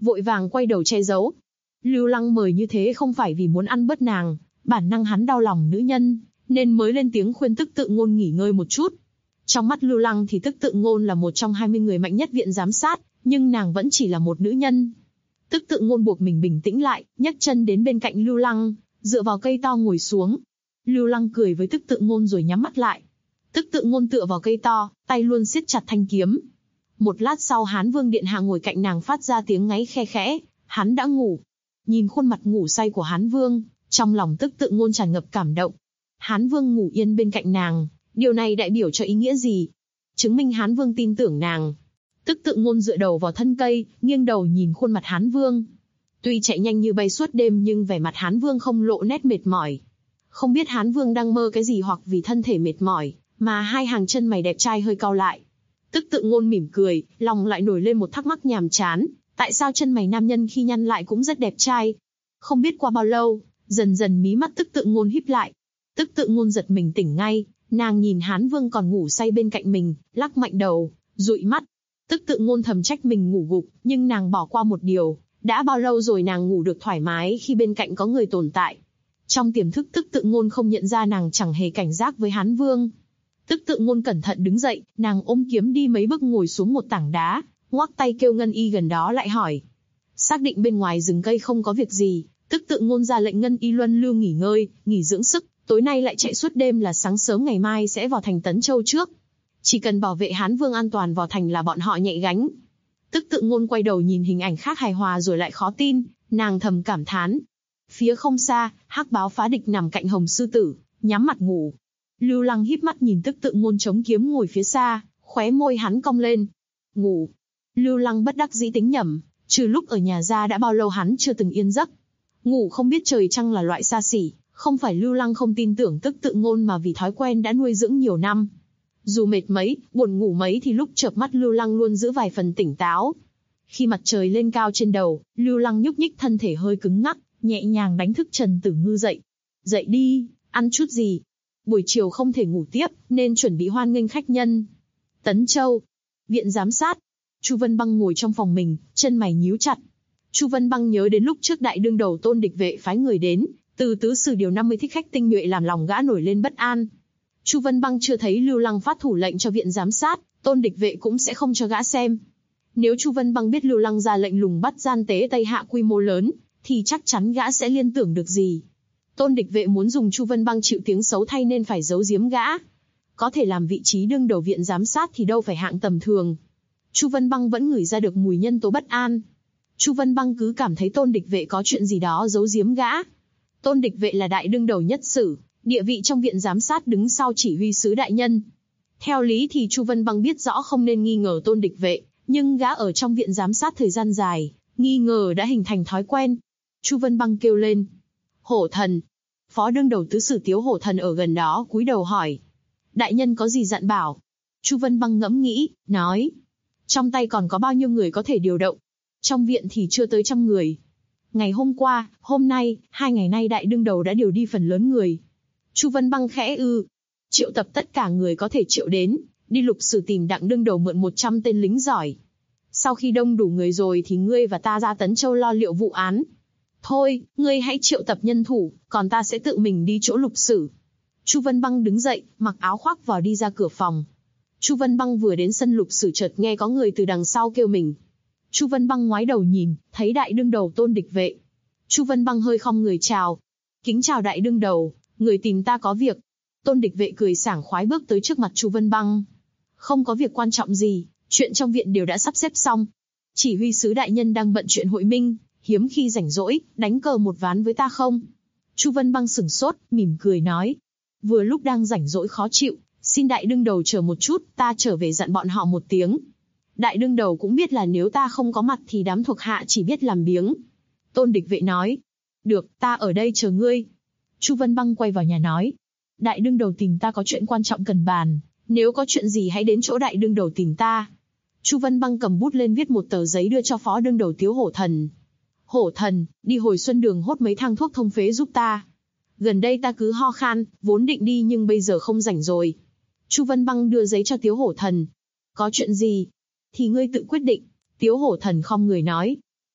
vội vàng quay đầu che giấu. Lưu Lăng mời như thế không phải vì muốn ăn bớt nàng, bản năng hắn đau lòng nữ nhân, nên mới lên tiếng khuyên Tức Tự Ngôn nghỉ ngơi một chút. Trong mắt Lưu Lăng thì Tức Tự Ngôn là một trong 20 người mạnh nhất viện giám sát, nhưng nàng vẫn chỉ là một nữ nhân. Tức Tự Ngôn buộc mình bình tĩnh lại, nhấc chân đến bên cạnh Lưu Lăng, dựa vào cây to ngồi xuống. Lưu Lăng cười với Tức Tự Ngôn rồi nhắm mắt lại. Tức Tự Ngôn tựa vào cây to, tay luôn siết chặt thanh kiếm. Một lát sau Hán Vương điện hạ ngồi cạnh nàng phát ra tiếng ngáy khe khẽ, hắn đã ngủ. Nhìn khuôn mặt ngủ say của Hán Vương, trong lòng Tức Tự Ngôn tràn ngập cảm động. Hán Vương ngủ yên bên cạnh nàng, điều này đại biểu cho ý nghĩa gì? Chứng minh Hán Vương tin tưởng nàng. Tức Tự Ngôn dựa đầu vào thân cây, nghiêng đầu nhìn khuôn mặt Hán Vương. Tuy chạy nhanh như bay suốt đêm nhưng vẻ mặt Hán Vương không lộ nét mệt mỏi. Không biết Hán Vương đang mơ cái gì hoặc vì thân thể mệt mỏi, mà hai hàng chân mày đẹp trai hơi cau lại. Tức Tự Ngôn mỉm cười, lòng lại nổi lên một thắc mắc nhàm chán, tại sao chân mày nam nhân khi nhăn lại cũng rất đẹp trai? Không biết qua bao lâu, dần dần mí mắt Tức Tự Ngôn híp lại. Tức Tự Ngôn giật mình tỉnh ngay, nàng nhìn Hán Vương còn ngủ say bên cạnh mình, lắc mạnh đầu, dụi mắt. Tức Tự Ngôn thầm trách mình ngủ gục, nhưng nàng bỏ qua một điều, đã bao lâu rồi nàng ngủ được thoải mái khi bên cạnh có người tồn tại. Trong tiềm thức Tức Tự Ngôn không nhận ra nàng chẳng hề cảnh giác với Hán Vương. Tức Tự Ngôn cẩn thận đứng dậy, nàng ôm kiếm đi mấy bước ngồi xuống một tảng đá, ngoắc tay kêu Ngân Y gần đó lại hỏi. Xác định bên ngoài rừng cây không có việc gì, Tức Tự Ngôn ra lệnh Ngân Y luân lưu nghỉ ngơi, nghỉ dưỡng sức, tối nay lại chạy suốt đêm là sáng sớm ngày mai sẽ vào thành Tấn Châu trước. Chỉ cần bảo vệ Hán Vương an toàn vào thành là bọn họ nhạy gánh. Tức Tự Ngôn quay đầu nhìn hình ảnh khác hài hòa rồi lại khó tin, nàng thầm cảm thán. Phía không xa, Hắc Báo Phá Địch nằm cạnh Hồng Sư Tử, nhắm mặt ngủ. Lưu Lăng híp mắt nhìn Tức Tự Ngôn chống kiếm ngồi phía xa, khóe môi hắn cong lên. Ngủ. Lưu Lăng bất đắc dĩ tính nhẩm, trừ lúc ở nhà ra đã bao lâu hắn chưa từng yên giấc. Ngủ không biết trời trăng là loại xa xỉ, không phải Lưu Lăng không tin tưởng Tức Tự Ngôn mà vì thói quen đã nuôi dưỡng nhiều năm. Dù mệt mấy, buồn ngủ mấy thì lúc chợp mắt Lưu Lăng luôn giữ vài phần tỉnh táo. Khi mặt trời lên cao trên đầu, Lưu Lăng nhúc nhích thân thể hơi cứng ngắc, nhẹ nhàng đánh thức Trần Tử Ngư dậy. Dậy đi, ăn chút gì. Buổi chiều không thể ngủ tiếp, nên chuẩn bị hoan nghênh khách nhân. Tấn Châu, viện giám sát. Chu Vân Băng ngồi trong phòng mình, chân mày nhíu chặt. Chu Vân Băng nhớ đến lúc trước đại đương đầu Tôn Địch Vệ phái người đến, từ tứ sử điều 50 thích khách tinh nhuệ làm lòng gã nổi lên bất an. Chu Vân Băng chưa thấy Lưu Lăng phát thủ lệnh cho viện giám sát, Tôn Địch Vệ cũng sẽ không cho gã xem. Nếu Chu Vân Băng biết Lưu Lăng ra lệnh lùng bắt gian tế Tây Hạ quy mô lớn, thì chắc chắn gã sẽ liên tưởng được gì. Tôn Địch Vệ muốn dùng Chu Vân Băng chịu tiếng xấu thay nên phải giấu giếm gã. Có thể làm vị trí đương đầu viện giám sát thì đâu phải hạng tầm thường. Chu Vân Băng vẫn ngửi ra được mùi nhân tố bất an. Chu Vân Băng cứ cảm thấy Tôn Địch Vệ có chuyện gì đó giấu giếm gã. Tôn Địch Vệ là đại đương đầu nhất sử, địa vị trong viện giám sát đứng sau chỉ huy sứ đại nhân. Theo lý thì Chu Vân Băng biết rõ không nên nghi ngờ Tôn Địch Vệ, nhưng gã ở trong viện giám sát thời gian dài, nghi ngờ đã hình thành thói quen. Chu Vân Băng kêu lên. Hổ Thần. Phó đương đầu tứ sử Tiếu Hổ Thần ở gần đó cúi đầu hỏi. Đại nhân có gì dặn bảo? Chu Vân Băng ngẫm nghĩ, nói. Trong tay còn có bao nhiêu người có thể điều động? Trong viện thì chưa tới 100 người. Ngày hôm qua, hôm nay, 2 ngày nay đại đương đầu đã điều đi phần lớn người. Chu Vân Băng khẽ triệu tập tất cả người có thể triệu đến, đi lục sử tìm đặng đương đầu mượn 100 tên lính giỏi. Sau khi đông đủ người rồi thì ngươi và ta ra Tấn Châu lo liệu vụ án. Thôi, ngươi hãy triệu tập nhân thủ, còn ta sẽ tự mình đi chỗ lục sử. Chu Vân Băng đứng dậy, mặc áo khoác vào đi ra cửa phòng. Chu Vân Băng vừa đến sân lục sử chợt nghe có người từ đằng sau kêu mình. Chu Vân Băng ngoái đầu nhìn, thấy đại đương đầu Tôn Địch Vệ. Chu Vân Băng hơi khom người chào. Kính chào đại đương đầu, người tìm ta có việc. Tôn Địch Vệ cười sảng khoái bước tới trước mặt Chu Vân Băng. Không có việc quan trọng gì, chuyện trong viện đều đã sắp xếp xong. Chỉ huy sứ đại nhân đang bận chuyện hội minh, hiếm khi rảnh rỗi, đánh cờ một ván với ta không? Chu Vân Băng sửng sốt, mỉm cười nói. Vừa lúc đang rảnh rỗi khó chịu, xin đại đương đầu chờ một chút, ta trở về dặn bọn họ một tiếng. Đại đương đầu cũng biết là nếu ta không có mặt thì đám thuộc hạ chỉ biết làm biếng. Tôn Địch Vệ nói. Được, ta ở đây chờ ngươi. Chu Vân Băng quay vào nhà nói. Đại đương đầu tìm ta có chuyện quan trọng cần bàn, nếu có chuyện gì hãy đến chỗ đại đương đầu tìm ta. Chu Vân Băng cầm bút lên viết một tờ giấy đưa cho phó đương đầu Tiếu Hổ Thần. Hổ Thần, đi hồi xuân đường hốt mấy thang thuốc thông phế giúp ta. Gần đây ta cứ ho khan, vốn định đi nhưng bây giờ không rảnh rồi. Chu Vân Băng đưa giấy cho Tiếu Hổ Thần. Có chuyện gì? Thì ngươi tự quyết định. Tiếu Hổ Thần khom người nói.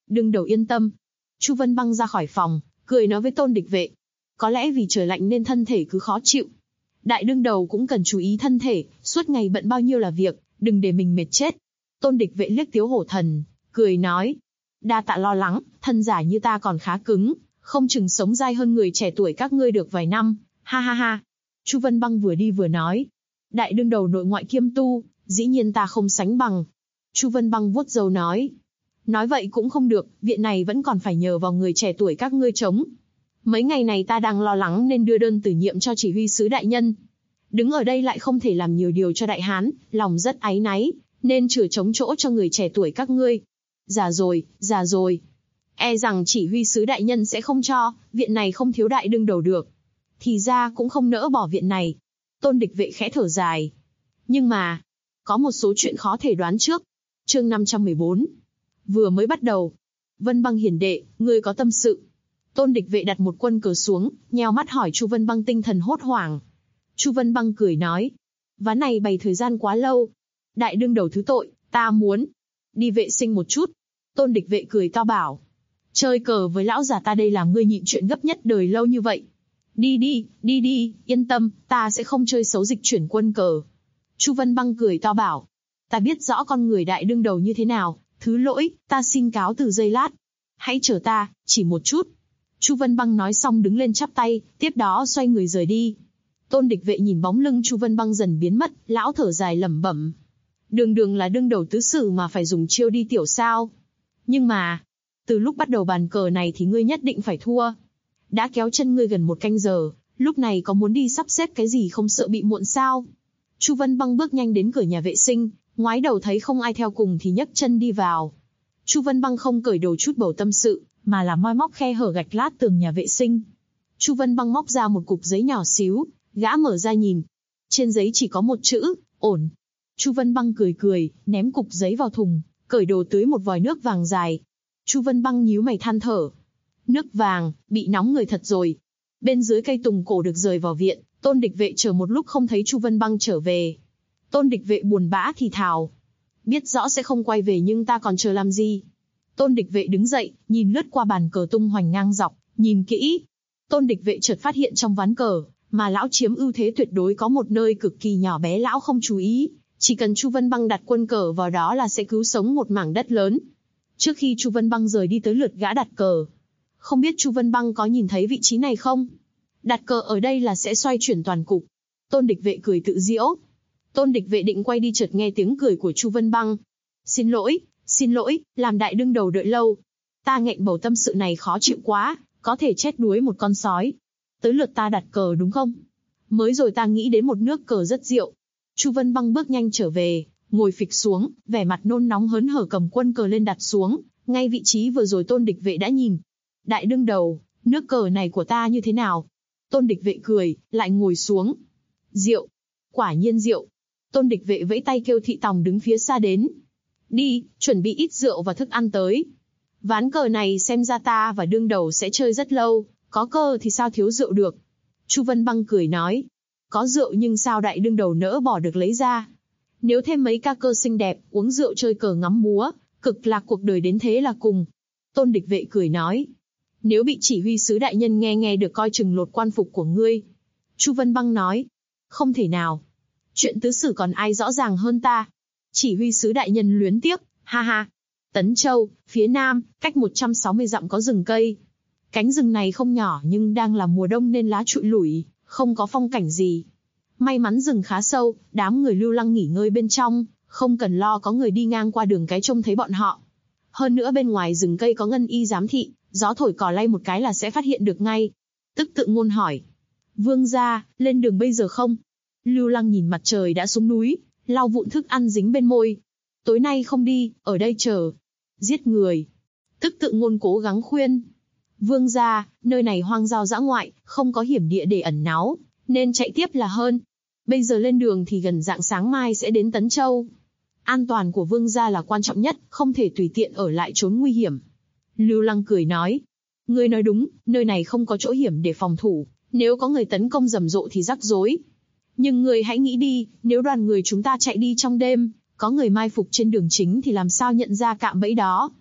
Đương đầu yên tâm. Chu Vân Băng ra khỏi phòng, cười nói với Tôn Địch Vệ. Có lẽ vì trời lạnh nên thân thể cứ khó chịu. Đại đương đầu cũng cần chú ý thân thể, suốt ngày bận bao nhiêu là việc, đừng để mình mệt chết. Tôn Địch Vệ liếc Tiếu Hổ Thần, cười nói. Đa tạ lo lắng, thân giả như ta còn khá cứng, không chừng sống dai hơn người trẻ tuổi các ngươi được vài năm, ha ha ha. Chu Vân Băng vừa đi vừa nói. Đại đương đầu nội ngoại kiêm tu, dĩ nhiên ta không sánh bằng. Chu Vân Băng vuốt râu nói. Nói vậy cũng không được, viện này vẫn còn phải nhờ vào người trẻ tuổi các ngươi chống. Mấy ngày này ta đang lo lắng nên đưa đơn từ nhiệm cho chỉ huy sứ đại nhân. Đứng ở đây lại không thể làm nhiều điều cho đại hán, lòng rất áy náy, nên chừa trống chỗ cho người trẻ tuổi các ngươi. Già rồi. E rằng chỉ huy sứ đại nhân sẽ không cho, viện này không thiếu đại đương đầu được. Thì ra cũng không nỡ bỏ viện này. Tôn Địch Vệ khẽ thở dài. Nhưng mà, có một số chuyện khó thể đoán trước. Chương 514. Vừa mới bắt đầu. Vân Băng hiền đệ, ngươi có tâm sự. Tôn Địch Vệ đặt một quân cờ xuống, nheo mắt hỏi Chu Vân Băng tinh thần hốt hoảng. Chu Vân Băng cười nói. Ván này bày thời gian quá lâu. Đại đương đầu thứ tội, ta muốn đi vệ sinh một chút. Tôn Địch Vệ cười to bảo. Chơi cờ với lão già ta đây làm ngươi nhịn chuyện gấp nhất đời lâu như vậy. Đi, yên tâm, ta sẽ không chơi xấu dịch chuyển quân cờ. Chu Vân Băng cười to bảo. Ta biết rõ con người đại đương đầu như thế nào, thứ lỗi, ta xin cáo từ giây lát. Hãy chờ ta, chỉ một chút. Chu Vân Băng nói xong đứng lên chắp tay, tiếp đó xoay người rời đi. Tôn Địch Vệ nhìn bóng lưng Chu Vân Băng dần biến mất, lão thở dài lẩm bẩm. Đường là đương đầu tứ sử mà phải dùng chiêu đi tiểu sao. Nhưng mà, từ lúc bắt đầu bàn cờ này thì ngươi nhất định phải thua. Đã kéo chân ngươi gần 1 canh giờ, lúc này có muốn đi sắp xếp cái gì không sợ bị muộn sao? Chu Vân Băng bước nhanh đến cửa nhà vệ sinh, ngoái đầu thấy không ai theo cùng thì nhấc chân đi vào. Chu Vân Băng không cởi đồ chút bầu tâm sự, mà là moi móc khe hở gạch lát tường nhà vệ sinh. Chu Vân Băng móc ra một cục giấy nhỏ xíu, gã mở ra nhìn. Trên giấy chỉ có một chữ, ổn. Chu Vân Băng cười, ném cục giấy vào thùng, cởi đồ tưới một vòi nước vàng dài. Chu Vân Băng nhíu mày than thở. Nước vàng, bị nóng người thật rồi. Bên dưới cây tùng cổ được rời vào viện, Tôn Địch Vệ chờ một lúc không thấy Chu Vân Băng trở về. Tôn Địch Vệ buồn bã thì thào. Biết rõ sẽ không quay về nhưng ta còn chờ làm gì? Tôn Địch Vệ đứng dậy, nhìn lướt qua bàn cờ tung hoành ngang dọc, nhìn kỹ. Tôn Địch Vệ chợt phát hiện trong ván cờ, mà lão chiếm ưu thế tuyệt đối có một nơi cực kỳ nhỏ bé lão không chú ý. Chỉ cần Chu Vân Băng đặt quân cờ vào đó là sẽ cứu sống một mảng đất lớn. Trước khi Chu Vân Băng rời đi tới lượt gã đặt cờ. Không biết Chu Vân Băng có nhìn thấy vị trí này không? Đặt cờ ở đây là sẽ xoay chuyển toàn cục. Tôn Địch Vệ cười tự giễu. Tôn Địch Vệ định quay đi chợt nghe tiếng cười của Chu Vân Băng. Xin lỗi, làm đại đương đầu đợi lâu. Ta nghẹn bầu tâm sự này khó chịu quá, có thể chết đuối một con sói. Tới lượt ta đặt cờ đúng không? Mới rồi ta nghĩ đến một nước cờ rất rượu. Chu Vân Băng bước nhanh trở về, ngồi phịch xuống, vẻ mặt nôn nóng hớn hở cầm quân cờ lên đặt xuống, ngay vị trí vừa rồi Tôn Địch Vệ đã nhìn. Đại đương đầu, nước cờ này của ta như thế nào? Tôn Địch Vệ cười, lại ngồi xuống. Rượu, quả nhiên rượu. Tôn Địch Vệ vẫy tay kêu thị tòng đứng phía xa đến. Đi, chuẩn bị ít rượu và thức ăn tới. Ván cờ này xem ra ta và đương đầu sẽ chơi rất lâu, có cơ thì sao thiếu rượu được. Chu Vân Băng cười nói. Có rượu nhưng sao đại đương đầu nỡ bỏ được lấy ra. Nếu thêm mấy ca cơ xinh đẹp, uống rượu chơi cờ ngắm múa, cực lạc cuộc đời đến thế là cùng. Tôn Địch Vệ cười nói. Nếu bị chỉ huy sứ đại nhân nghe được coi chừng lột quan phục của ngươi. Chu Vân Băng nói. Không thể nào. Chuyện tứ sử còn ai rõ ràng hơn ta. Chỉ huy sứ đại nhân luyến tiếc, ha ha. Tấn Châu, phía nam, cách 160 dặm có rừng cây. Cánh rừng này không nhỏ nhưng đang là mùa đông nên lá trụi lủi, không có phong cảnh gì. May mắn rừng khá sâu, đám người lưu lăng nghỉ ngơi bên trong, không cần lo có người đi ngang qua đường cái trông thấy bọn họ. Hơn nữa bên ngoài rừng cây có ngân y giám thị, gió thổi cỏ lay một cái là sẽ phát hiện được ngay. Tức Tự Ngôn hỏi. Vương gia, lên đường bây giờ không? Lưu Lăng nhìn mặt trời đã xuống núi, lau vụn thức ăn dính bên môi. Tối nay không đi, ở đây chờ. Giết người. Tức Tự Ngôn cố gắng khuyên. Vương gia, nơi này hoang giao dã ngoại, không có hiểm địa để ẩn náu, nên chạy tiếp là hơn. Bây giờ lên đường thì gần rạng sáng mai sẽ đến Tấn Châu. An toàn của vương gia là quan trọng nhất, không thể tùy tiện ở lại trốn nguy hiểm. Lưu Lăng cười nói. Ngươi nói đúng, nơi này không có chỗ hiểm để phòng thủ, nếu có người tấn công rầm rộ thì rắc rối. Nhưng ngươi hãy nghĩ đi, nếu đoàn người chúng ta chạy đi trong đêm, có người mai phục trên đường chính thì làm sao nhận ra cạm bẫy đó.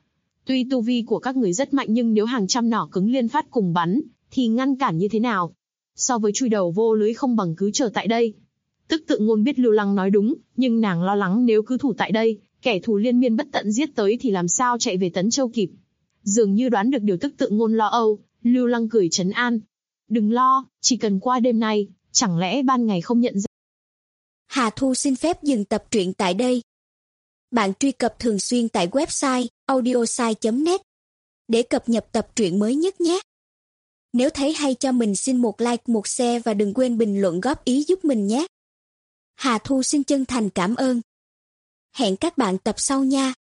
Tuy tu vi của các người rất mạnh nhưng nếu hàng trăm nỏ cứng liên phát cùng bắn, thì ngăn cản như thế nào? So với chui đầu vô lưới không bằng cứ chờ tại đây. Tức Tự Ngôn biết Lưu Lăng nói đúng, nhưng nàng lo lắng nếu cứ thủ tại đây, kẻ thù liên miên bất tận giết tới thì làm sao chạy về Tấn Châu kịp. Dường như đoán được điều Tức Tự Ngôn lo âu, Lưu Lăng cười trấn an. Đừng lo, chỉ cần qua đêm nay, chẳng lẽ ban ngày không nhận ra. Hà Thu xin phép dừng tập truyện tại đây. Bạn truy cập thường xuyên tại website audiosai.net để cập nhật tập truyện mới nhất nhé. Nếu thấy hay cho mình xin một like, một share và đừng quên bình luận góp ý giúp mình nhé. Hà Thu xin chân thành cảm ơn. Hẹn các bạn tập sau nha.